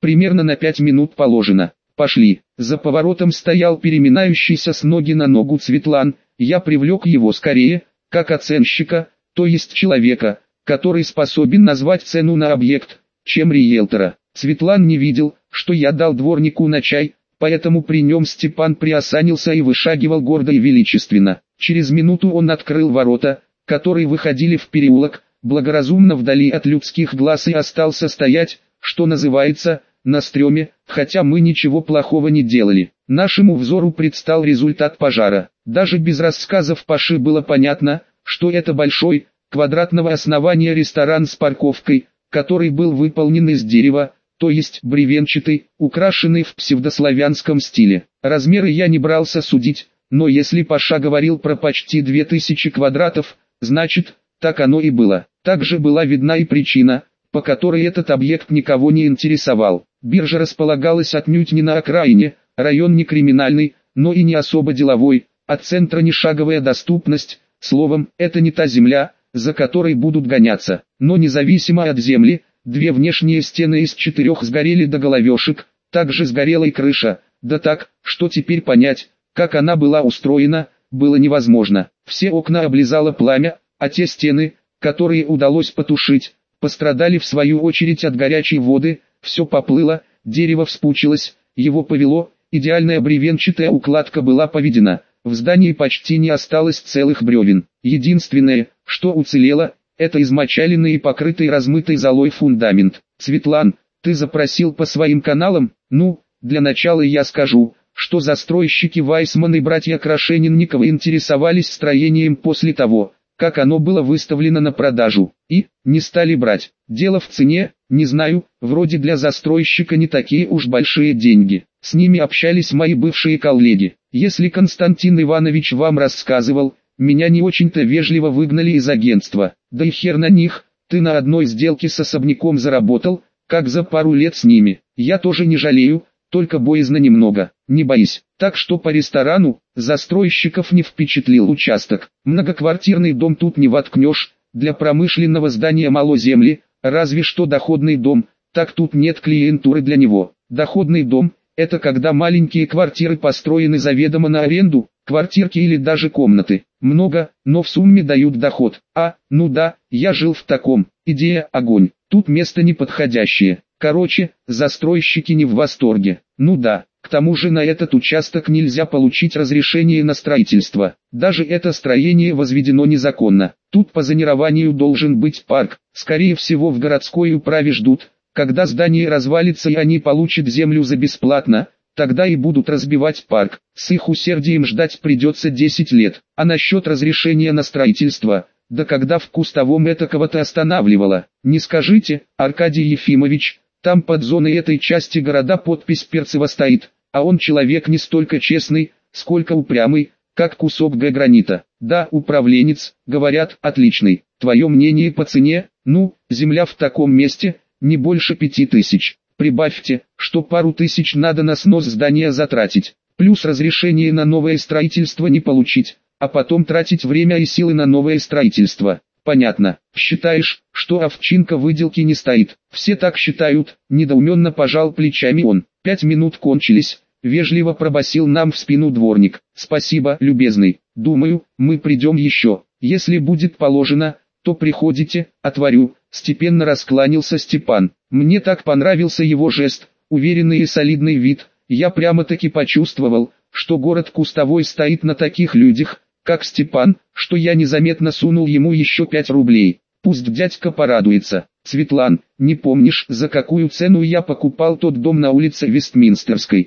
Примерно на 5 минут положено. Пошли. За поворотом стоял переминающийся с ноги на ногу Цветлан. Я привлек его скорее, как оценщика, то есть человека, который способен назвать цену на объект, чем риэлтора. Цветлан не видел, что я дал дворнику на чай, поэтому при нем Степан приосанился и вышагивал гордо и величественно. Через минуту он открыл ворота, которые выходили в переулок, благоразумно вдали от людских глаз и остался стоять, что называется, на стреме, хотя мы ничего плохого не делали. Нашему взору предстал результат пожара. Даже без рассказов Паши было понятно, что это большой, квадратного основания ресторан с парковкой, который был выполнен из дерева, то есть бревенчатый, украшенный в псевдославянском стиле. Размеры я не брался судить, но если Паша говорил про почти 2000 квадратов, значит, так оно и было. Также была видна и причина, по которой этот объект никого не интересовал. Биржа располагалась отнюдь не на окраине, район не криминальный, но и не особо деловой, от центра ни шаговая доступность, словом, это не та земля, за которой будут гоняться. Но независимо от земли, две внешние стены из 4 сгорели до головешек, также сгорела и крыша, да так, что теперь понять, как она была устроена, было невозможно. Все окна облизало пламя, а те стены, которые удалось потушить, пострадали в свою очередь от горячей воды, все поплыло, дерево вспучилось, его повело, идеальная бревенчатая укладка была поведена, в здании почти не осталось целых бревен. Единственное, что уцелело, это измочаленный и покрытый размытой золой фундамент. Цветлан, ты запросил по своим каналам? Ну, для начала я скажу, что застройщики Вайсман и братья Крашенинниковы интересовались строением после того, как оно было выставлено на продажу, и не стали брать. Дело в цене, не знаю, вроде для застройщика не такие уж большие деньги. С ними общались мои бывшие коллеги. Если Константин Иванович вам рассказывал, меня не очень-то вежливо выгнали из агентства. Да и хер на них, ты на одной сделке с особняком заработал, как за пару лет с ними. Я тоже не жалею, только боязно немного. Не боись. Так что по ресторану, застройщиков не впечатлил участок. Многоквартирный дом тут не воткнешь, для промышленного здания мало земли, разве что доходный дом, так тут нет клиентуры для него. Доходный дом – это когда маленькие квартиры построены заведомо на аренду, квартирки или даже комнаты. Много, но в сумме дают доход. Ну да, я жил в таком. Идея – огонь. Тут место неподходящее. Короче, застройщики не в восторге. Ну да, к тому же на этот участок нельзя получить разрешение на строительство. Даже это строение возведено незаконно. Тут по зонированию должен быть парк. Скорее всего в городской управе ждут, когда здание развалится и они получат землю за бесплатно, тогда и будут разбивать парк. С их усердием ждать придется 10 лет. А насчет разрешения на строительство, да когда в Кустовом это кого-то останавливало? Не скажите, Аркадий Ефимович, там под зоной этой части города подпись Перцева стоит, а он человек не столько честный, сколько упрямый, как кусок гранита. Да, управленец, говорят, отличный. Твое мнение по цене? Ну, земля в таком месте, не больше 5000. Прибавьте, что пару тысяч надо на снос здания затратить, плюс разрешение на новое строительство не получить, а потом тратить время и силы на новое строительство. Понятно. Считаешь, что овчинка выделки не стоит? Все так считают, недоуменно пожал плечами он. 5 минут кончились, вежливо пробасил нам в спину дворник. Спасибо, любезный. Думаю, мы придем еще. Если будет положено, то приходите, отворю. Степенно раскланялся Степан. Мне так понравился его жест, уверенный и солидный вид. Я прямо-таки почувствовал, что город Кустовой стоит на таких людях, как Степан, что я незаметно сунул ему еще 5 рублей. Пусть дядька порадуется. Цветлан, не помнишь, за какую цену я покупал тот дом на улице Вестминстерской?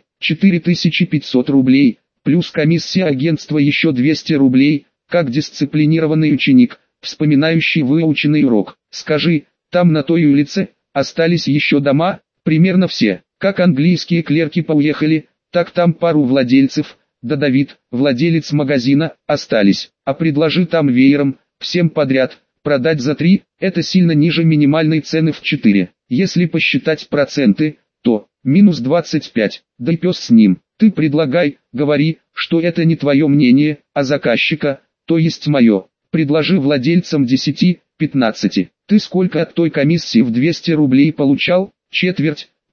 4500 рублей, плюс комиссия агентства еще 200 рублей, как дисциплинированный ученик, вспоминающий выученный урок. Скажи, там на той улице остались еще дома? Примерно все. Как английские клерки поуехали, так там пару владельцев, да Давид, владелец магазина, остались. А предложи там веером, всем подряд, продать за 3, это сильно ниже минимальной цены в 4. Если посчитать проценты, то минус 25, да и пес с ним. Ты предлагай, говори, что это не твое мнение, а заказчика, то есть мое. Предложи владельцам 10, 15. Ты сколько от той комиссии в 200 рублей получал? Четверть.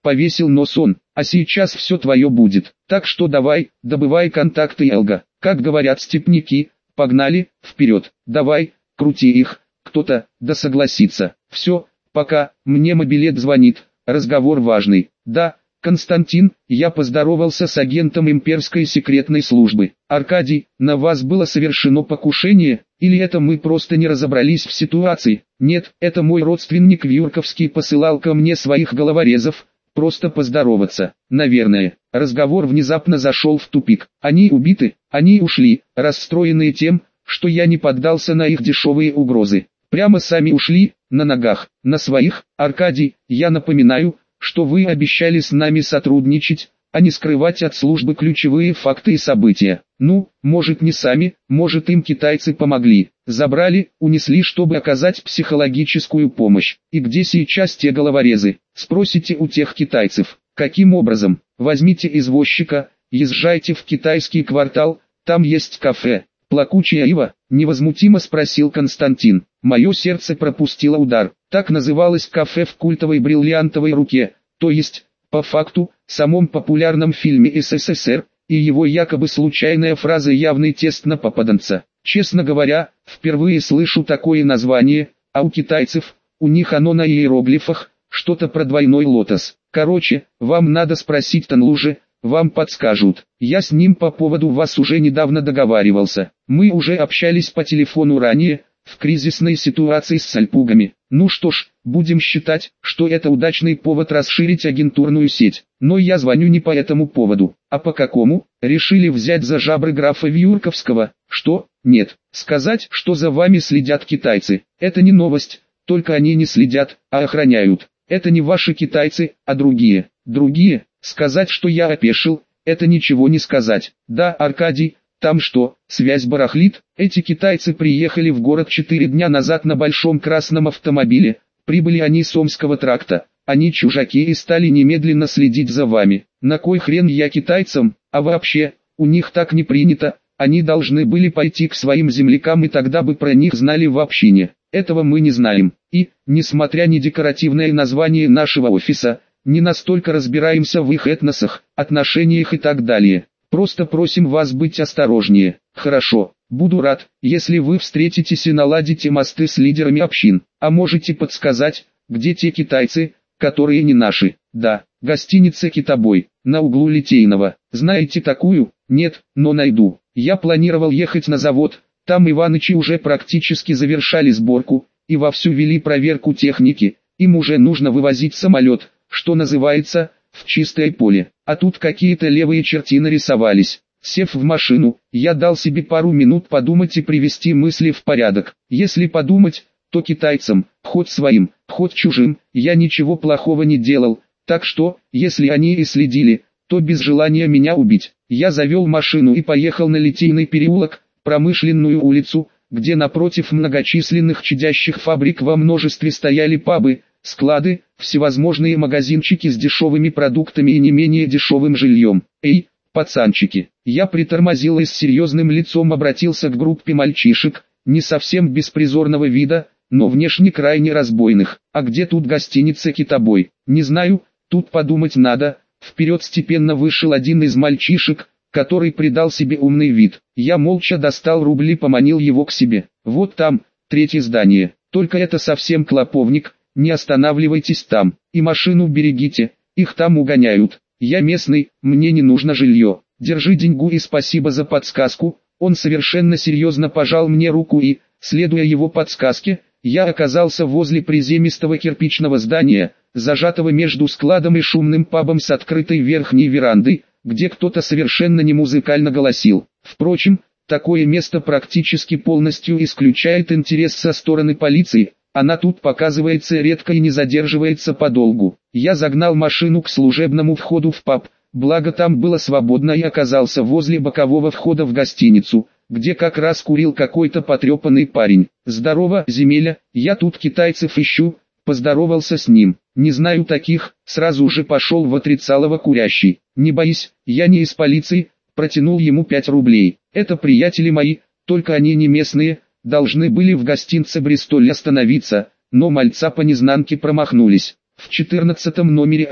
повесил нос он, а сейчас все твое будет. Так что давай, добывай контакты Элга. Как говорят степняки, погнали, вперед. Давай, крути их, кто-то, да согласится. Все, пока, мне мобилет звонит, разговор важный. Да, Константин, я поздоровался с агентом имперской секретной службы. Аркадий, на вас было совершено покушение, или это мы просто не разобрались в ситуации? Нет, это мой родственник Вьюрковский посылал ко мне своих головорезов, просто поздороваться. Наверное, разговор внезапно зашел в тупик. Они убиты, они ушли, расстроенные тем, что я не поддался на их дешевые угрозы. Прямо сами ушли, на ногах, на своих. Аркадий, я напоминаю, что вы обещали с нами сотрудничать, а не скрывать от службы ключевые факты и события. Ну, может не сами, может им китайцы помогли. Забрали, унесли, чтобы оказать психологическую помощь. И где сейчас те головорезы? Спросите у тех китайцев. Каким образом? Возьмите извозчика, езжайте в китайский квартал, там есть кафе. «Плакучая ива?» – невозмутимо спросил Константин. Мое сердце пропустило удар. Так называлось кафе в культовой бриллиантовой руке, то есть, по факту, самом популярном фильме СССР, и его якобы случайная фраза явный тест на попаданца. Честно говоря, впервые слышу такое название, а у китайцев, у них оно на иероглифах, что-то про двойной лотос. Короче, вам надо спросить Танлужи, вам подскажут. Я с ним по поводу вас уже недавно договаривался. Мы уже общались по телефону ранее, в кризисной ситуации с сальпугами. Ну что ж, будем считать, что это удачный повод расширить агентурную сеть. Но я звоню не по этому поводу. А по какому? Решили взять за жабры графа Вьюрковского? Что? Нет. Сказать, что за вами следят китайцы. Это не новость, только они не следят, а охраняют. Это не ваши китайцы, а другие. Другие? Сказать, что я опешил, это ничего не сказать. Да, Аркадий, там что, связь барахлит? Эти китайцы приехали в город 4 дня назад на большом красном автомобиле, прибыли они с Омского тракта. Они чужаки и стали немедленно следить за вами. На кой хрен я китайцам? А вообще, у них так не принято, они должны были пойти к своим землякам и тогда бы про них знали в общине. Этого мы не знаем. И, несмотря на декоративное название нашего офиса, не настолько разбираемся в их этносах, отношениях и так далее. Просто просим вас быть осторожнее. Хорошо, буду рад, если вы встретитесь и наладите мосты с лидерами общин. А можете подсказать, где те китайцы, которые не наши? Да, гостиница «Китобой», на углу Литейного. Знаете такую? Нет, но найду. Я планировал ехать на завод, там Иванычи уже практически завершали сборку, и вовсю вели проверку техники, им уже нужно вывозить самолет, что называется, в чистое поле. А тут какие-то левые черти нарисовались. Сев в машину, я дал себе пару минут подумать и привести мысли в порядок. Если подумать, то китайцам, хоть своим, хоть чужим, я ничего плохого не делал, так что, если они и следили, то без желания меня убить. Я завел машину и поехал на Литейный переулок, промышленную улицу, где напротив многочисленных чадящих фабрик во множестве стояли пабы, склады, всевозможные магазинчики с дешевыми продуктами и не менее дешевым жильем. Эй, пацанчики! Я притормозил и с серьезным лицом обратился к группе мальчишек, не совсем беспризорного вида, но внешне крайне разбойных. А где тут гостиница «Китобой»? Не знаю, тут подумать надо. Вперед степенно вышел один из мальчишек, который придал себе умный вид. Я молча достал рубли и поманил его к себе. Вот там, третье здание. Только это совсем клоповник. Не останавливайтесь там, и машину берегите, их там угоняют. Я местный, мне не нужно жилье. Держи деньгу и спасибо за подсказку. Он совершенно серьезно пожал мне руку и, следуя его подсказке, я оказался возле приземистого кирпичного здания, зажатого между складом и шумным пабом с открытой верхней верандой, где кто-то совершенно не музыкально голосил. Впрочем, такое место практически полностью исключает интерес со стороны полиции. Она тут показывается редко и не задерживается подолгу. Я загнал машину к служебному входу в паб, благо там было свободно, и оказался возле бокового входа в гостиницу, где как раз курил какой-то потрепанный парень. «Здорово, земеля, я тут китайцев ищу», поздоровался с ним. «Не знаю таких», сразу же пошел в отрицалово курящий. «Не боись, я не из полиции», протянул ему 5 рублей. «Это приятели мои, только они не местные». Должны были в гостинице «Бристоль» остановиться, но мальца по незнанке промахнулись. В 14 номере они,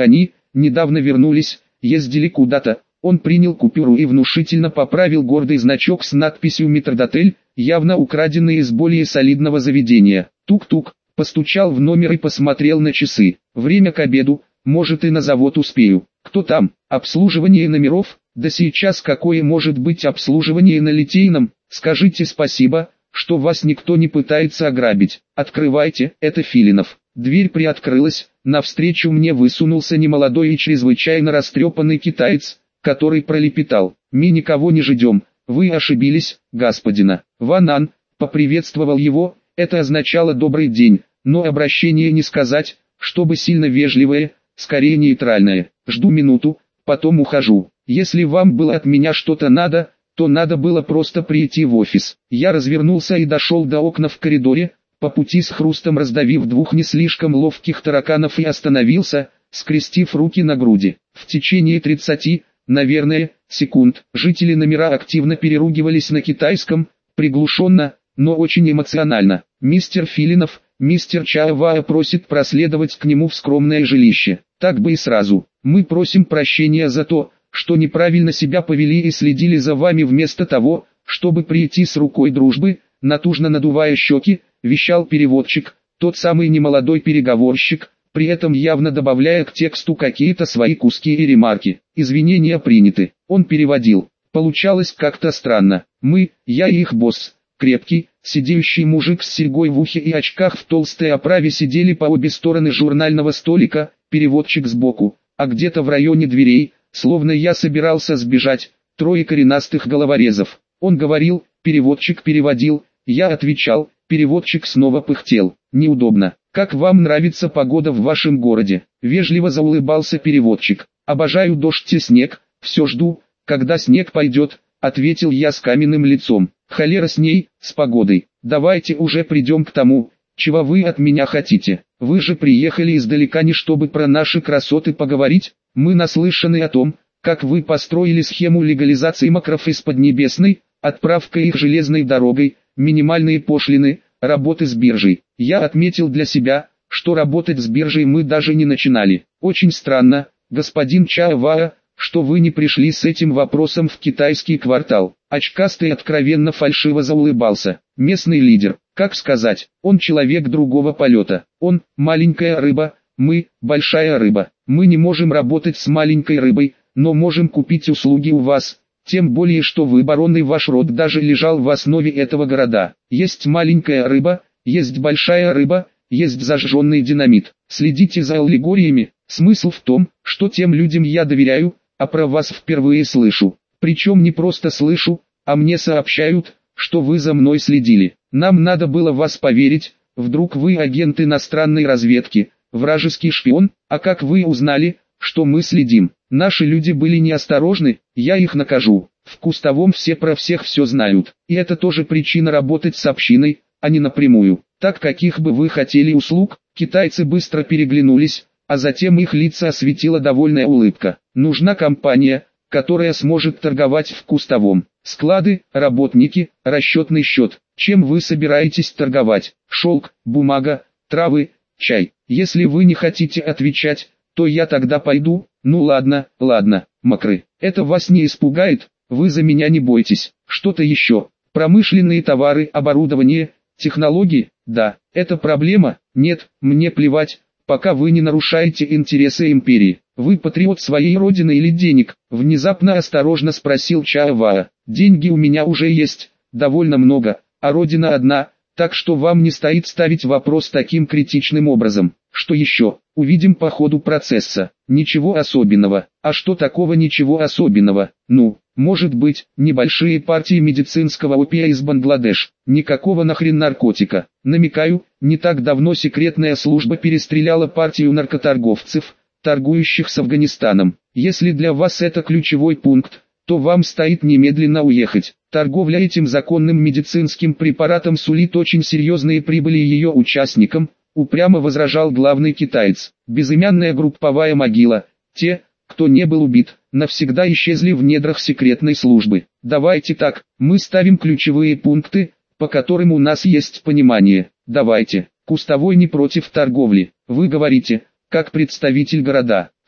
недавно вернулись, ездили куда-то». Он принял купюру и внушительно поправил гордый значок с надписью «Метрдотель», явно украденный из более солидного заведения. Тук-тук, постучал в номер и посмотрел на часы. Время к обеду, может и на завод успею. Кто там? Обслуживание номеров? Да сейчас какое может быть обслуживание на Литейном? Скажите спасибо, что вас никто не пытается ограбить. Открывайте, это Филинов. Дверь приоткрылась, навстречу мне высунулся немолодой и чрезвычайно растрепанный китаец, который пролепетал: «Мы никого не ждем, вы ошибились, господина». Ванан поприветствовал его, это означало «добрый день», но обращение не сказать, чтобы сильно вежливое, скорее нейтральное. «Жду минуту, потом ухожу. Если вам было от меня что-то надо, то надо было просто прийти в офис». Я развернулся и дошел до окна в коридоре, по пути с хрустом раздавив двух не слишком ловких тараканов и остановился, скрестив руки на груди. В течение 30, наверное, секунд, жители номера активно переругивались на китайском, приглушенно, но очень эмоционально. «Мистер Филинов, мистер Чаовая просит проследовать к нему в скромное жилище». Так бы и сразу. «Мы просим прощения за то, что неправильно себя повели и следили за вами вместо того, чтобы прийти с рукой дружбы», натужно надувая щеки, вещал переводчик, тот самый немолодой переговорщик, при этом явно добавляя к тексту какие-то свои куски и ремарки. «Извинения приняты». Он переводил. Получалось как-то странно. Мы, я и их босс, крепкий, сидеющий мужик с серьгой в ухе и очках в толстой оправе, сидели по обе стороны журнального столика, переводчик сбоку, а где-то в районе дверей, словно я собирался сбежать, трое коренастых головорезов. Он говорил, переводчик переводил, я отвечал, переводчик снова пыхтел. «Неудобно. Как вам нравится погода в вашем городе?» Вежливо заулыбался переводчик. «Обожаю дождь и снег, все жду, когда снег пойдет», ответил я с каменным лицом. «Холера с ней, с погодой. Давайте уже придем к тому, чего вы от меня хотите. Вы же приехали издалека не чтобы про наши красоты поговорить. Мы наслышаны о том, как вы построили схему легализации макров из Поднебесной, отправка их железной дорогой, минимальные пошлины, работы с биржей. Я отметил для себя, что работать с биржей мы даже не начинали. Очень странно, господин Чаовая, что вы не пришли с этим вопросом в китайский квартал». Очкастый откровенно фальшиво заулыбался. «Местный лидер, как сказать, он человек другого полета. Он – маленькая рыба, мы – большая рыба. Мы не можем работать с маленькой рыбой, но можем купить услуги у вас. Тем более, что вы, барон, ваш род даже лежал в основе этого города. Есть маленькая рыба, есть большая рыба, есть зажженный динамит. Следите за аллегориями. Смысл в том, что тем людям я доверяю, а про вас впервые слышу. Причем не просто слышу, а мне сообщают, что вы за мной следили. Нам надо было вас поверить, вдруг вы агент иностранной разведки, вражеский шпион, а как вы узнали, что мы следим? Наши люди были неосторожны, я их накажу. В Кустовом все про всех все знают, и это тоже причина работать с общиной, а не напрямую. Так каких бы вы хотели услуг?» Китайцы быстро переглянулись, а затем их лица осветила довольная улыбка. «Нужна компания, которая сможет торговать в Кустовом. Склады, работники, расчетный счет. Чем вы собираетесь торговать? Шелк, бумага, травы, чай. Если вы не хотите отвечать, то я тогда пойду». «Ну ладно, ладно, макры. Это вас не испугает? Вы за меня не бойтесь. Что-то еще? Промышленные товары, оборудование, технологии? Да, это проблема? Нет, мне плевать, пока вы не нарушаете интересы империи. Вы патриот своей родины или денег?» Внезапно осторожно спросил Чаовая. «Деньги у меня уже есть, довольно много, а родина одна, так что вам не стоит ставить вопрос таким критичным образом. Что еще? Увидим по ходу процесса. Ничего особенного. А что такого ничего особенного? Ну, может быть, небольшие партии медицинского опия из Бангладеш. Никакого нахрен наркотика. Намекаю, не так давно секретная служба перестреляла партию наркоторговцев, торгующих с Афганистаном. Если для вас это ключевой пункт, то вам стоит немедленно уехать. Торговля этим законным медицинским препаратом сулит очень серьезные прибыли ее участникам, упрямо возражал главный китаец. Безымянная групповая могила. Те, кто не был убит, навсегда исчезли в недрах секретной службы. Давайте так, мы ставим ключевые пункты, по которым у нас есть понимание. Давайте. Кустовой не против торговли. Вы говорите, как представитель города.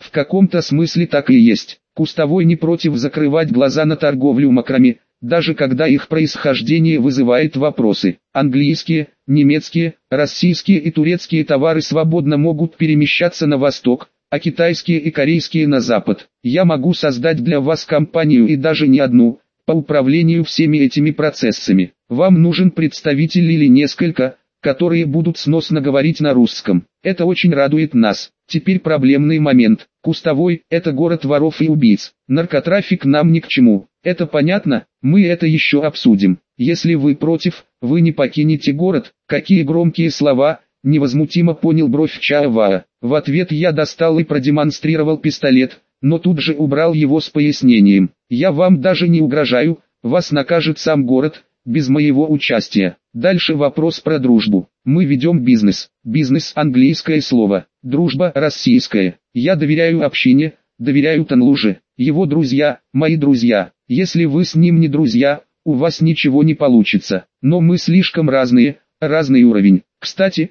В каком-то смысле так и есть. Кустовой не против закрывать глаза на торговлю макраме, даже когда их происхождение вызывает вопросы. Английские, немецкие, российские и турецкие товары свободно могут перемещаться на восток, а китайские и корейские на запад. Я могу создать для вас компанию и даже не одну, по управлению всеми этими процессами. Вам нужен представитель или несколько, которые будут сносно говорить на русском. Это очень радует нас. Теперь проблемный момент. Кустовой – это город воров и убийц. Наркотрафик нам ни к чему. Это понятно? Мы это еще обсудим. Если вы против, вы не покинете город. Какие громкие слова, невозмутимо понял бровь Чаовая. В ответ я достал и продемонстрировал пистолет, но тут же убрал его с пояснением. Я вам даже не угрожаю, вас накажет сам город, без моего участия. Дальше вопрос про дружбу. Мы ведем бизнес. Бизнес – английское слово. Дружба – российское. Я доверяю общине, доверяю Танлуже. Его друзья – мои друзья. Если вы с ним не друзья, у вас ничего не получится. Но мы слишком разные, разный уровень. Кстати,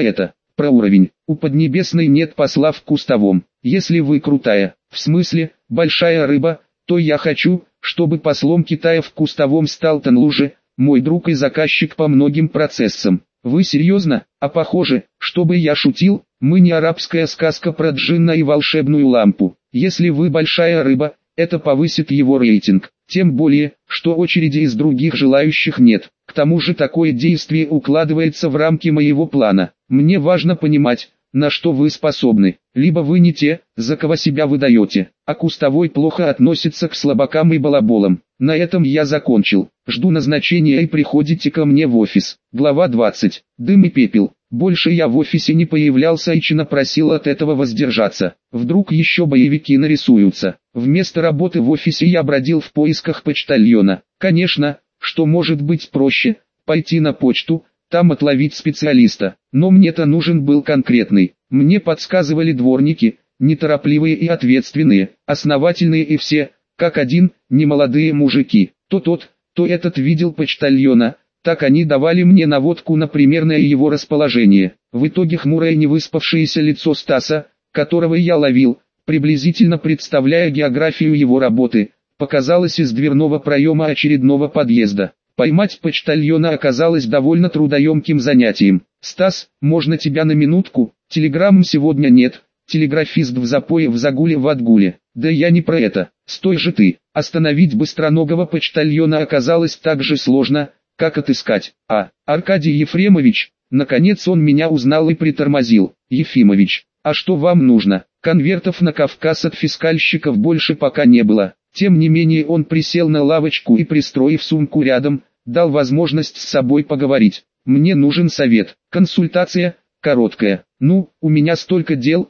про уровень. У Поднебесной нет посла в Кустовом. Если вы крутая, в смысле, большая рыба, то я хочу, чтобы послом Китая в Кустовом стал Танлуже, мой друг и заказчик по многим процессам. Вы серьезно? А похоже, чтобы я шутил, мы не арабская сказка про джинна и волшебную лампу. Если вы большая рыба, это повысит его рейтинг. Тем более, что очереди из других желающих нет. К тому же такое действие укладывается в рамки моего плана. Мне важно понимать, на что вы способны. Либо вы не те, за кого себя выдаете, а Кустовой плохо относится к слабакам и балаболам. На этом я закончил. Жду назначения и приходите ко мне в офис. Глава 20. Дым и пепел. Больше я в офисе не появлялся и честно просил от этого воздержаться. Вдруг еще боевики нарисуются. Вместо работы в офисе я бродил в поисках почтальона. Конечно, что может быть проще, пойти на почту, там отловить специалиста. Но мне-то нужен был конкретный. Мне подсказывали дворники, неторопливые и ответственные, основательные и все, как один, немолодые мужики. То тот, то этот видел почтальона, так они давали мне наводку на примерное его расположение. В итоге хмурое невыспавшееся лицо Стаса, которого я ловил, приблизительно представляя географию его работы, показалось из дверного проема очередного подъезда. Поймать почтальона оказалось довольно трудоемким занятием. «Стас, можно тебя на минутку? Телеграмм сегодня нет, телеграфист в запое в загуле в отгуле». «Да я не про это, стой же ты». Остановить быстроногого почтальона оказалось так же сложно, как отыскать. Аркадий Ефремович, наконец он меня узнал и притормозил. «Ефимович, а что вам нужно?» Конвертов на Кавказ от фискальщиков больше пока не было. Тем не менее он присел на лавочку и, пристроив сумку рядом, дал возможность с собой поговорить. «Мне нужен совет, консультация, короткая. Ну, у меня столько дел.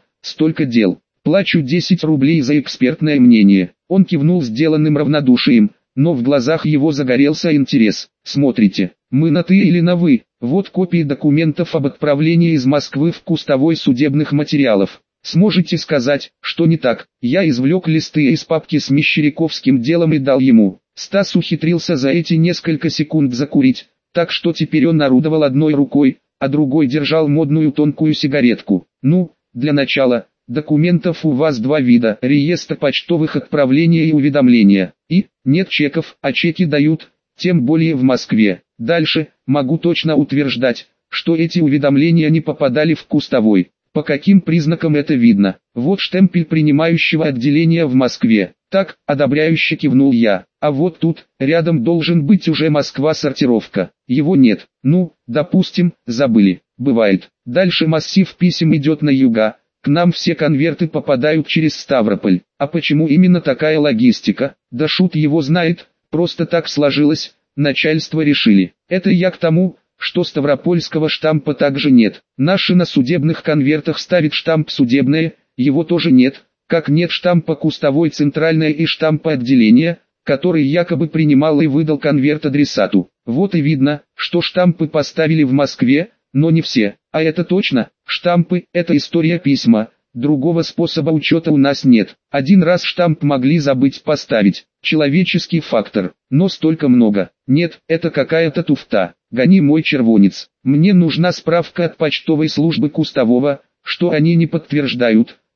Плачу 10 рублей за экспертное мнение». Он кивнул сделанным равнодушием, но в глазах его загорелся интерес. «Смотрите, мы на «ты» или на «вы». Вот копии документов об отправлении из Москвы в Кустовой судебных материалов. Сможете сказать, что не так?» Я извлек листы из папки с Мещеряковским делом и дал ему. Стас ухитрился за эти несколько секунд закурить, так что теперь он орудовал одной рукой, а другой держал модную тонкую сигаретку. «Ну, для начала, документов у вас два вида: реестр почтовых отправлений и уведомления. И, нет чеков, а чеки дают, тем более в Москве. Дальше, могу точно утверждать, что эти уведомления не попадали в Кустовой. По каким признакам это видно? Вот штемпель принимающего отделения в Москве». «Так», одобряюще кивнул я. «А вот тут, рядом должен быть уже Москва-сортировка. Его нет. Ну, допустим, забыли. Бывает. Дальше массив писем идет на юга. К нам все конверты попадают через Ставрополь. А почему именно такая логистика? Да шут его знает, просто так сложилось, начальство решили. Это я к тому, что ставропольского штампа также нет. Наши на судебных конвертах ставят штамп «судебное», его тоже нет, как нет штампа «Кустовой центральное» и штампа «отделение», который якобы принимал и выдал конверт адресату. Вот и видно, что штампы поставили в Москве, но не все. А это точно, штампы – это история письма, другого способа учета у нас нет. Один раз штамп могли забыть поставить, человеческий фактор, но столько много. Нет, это какая-то туфта. Гони мой червонец. Мне нужна справка от почтовой службы Кустового, что они не подтверждают,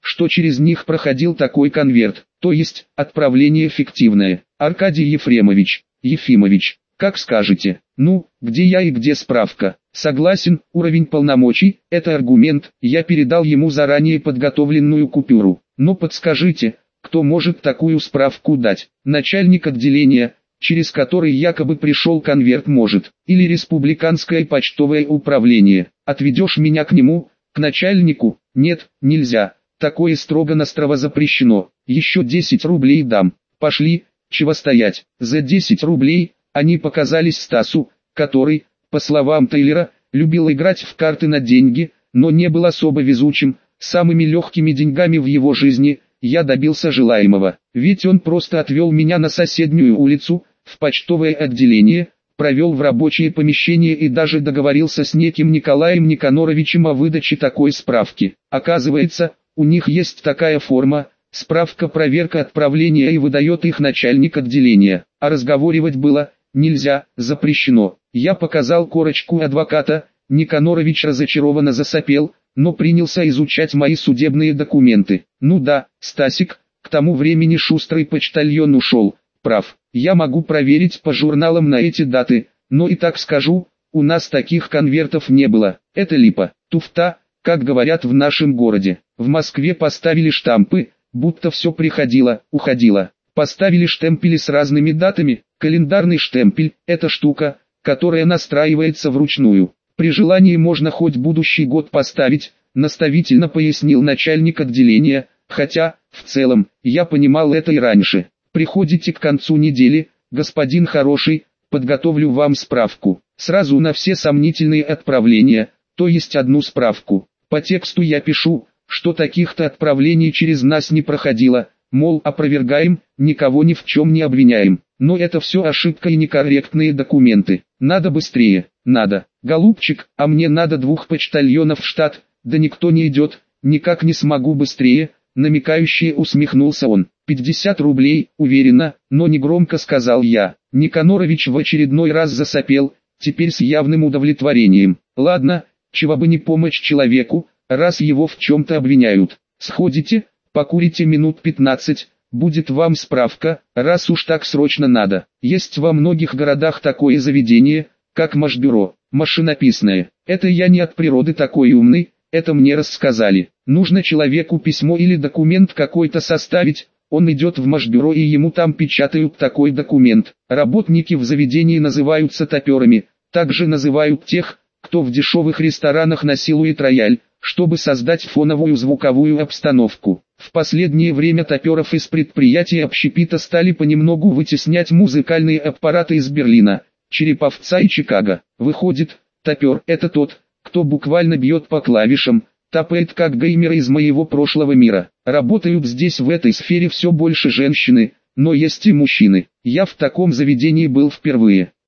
что через них проходил такой конверт, то есть отправление фиктивное. Аркадий Ефремович, Ефимович, как скажете. Ну, где я и где справка? Согласен, уровень полномочий – это аргумент, я передал ему заранее подготовленную купюру. Но подскажите, кто может такую справку дать? Начальник отделения, через который якобы пришел конверт, может, или республиканское почтовое управление. Отведешь меня к нему, к начальнику? Нет, нельзя, такое строго-настрого запрещено. Еще 10 рублей дам. Пошли, чего стоять. За 10 рублей они показались Стасу, который, по словам Тейлера, любил играть в карты на деньги, но не был особо везучим. Самыми легкими деньгами в его жизни я добился желаемого, ведь он просто отвел меня на соседнюю улицу, в почтовое отделение, провел в рабочее помещение и даже договорился с неким Николаем Никаноровичем о выдаче такой справки. Оказывается, у них есть такая форма, справка-проверка отправления, и выдает их начальник отделения. А разговаривать было нельзя, запрещено. Я показал корочку адвоката, Никанорович разочарованно засопел, но принялся изучать мои судебные документы. Ну да, Стасик, к тому времени шустрый почтальон ушел, прав. Я могу проверить по журналам на эти даты, но и так скажу, у нас таких конвертов не было. Это липа, туфта, как говорят в нашем городе. В Москве поставили штампы, будто все приходило, уходило. Поставили штемпели с разными датами. Календарный штемпель – это штука, которая настраивается вручную. При желании можно хоть будущий год поставить, наставительно пояснил начальник отделения, хотя, в целом, я понимал это и раньше. Приходите к концу недели, господин хороший, подготовлю вам справку. Сразу на все сомнительные отправления, то есть одну справку. По тексту я пишу, что таких-то отправлений через нас не проходило, мол, опровергаем, никого ни в чем не обвиняем. Но это все ошибка и некорректные документы. Надо быстрее, надо. Голубчик, а мне надо 2 почтальонов в штат, да никто не идет, никак не смогу быстрее, намекающе усмехнулся он. 50 рублей, уверенно, но не громко сказал я. Никанорович в очередной раз засопел, теперь с явным удовлетворением. Ладно, чего бы не помочь человеку, раз его в чем-то обвиняют. Сходите, покурите минут 15, будет вам справка, раз уж так срочно надо. Есть во многих городах такое заведение, как Машбюро, машинописное. Это я не от природы такой умный, это мне рассказали. Нужно человеку письмо или документ какой-то составить, он идет в Машбюро и ему там печатают такой документ. Работники в заведении называются топерами, также называют тех, кто в дешевых ресторанах насилует рояль, чтобы создать фоновую звуковую обстановку. В последнее время топеров из предприятия общепита стали понемногу вытеснять музыкальные аппараты из Берлина, Череповца и Чикаго. Выходит, топер – это тот, кто буквально бьет по клавишам, тапает как геймеры из моего прошлого мира. Работают здесь в этой сфере все больше женщины, но есть и мужчины. Я в таком заведении был впервые.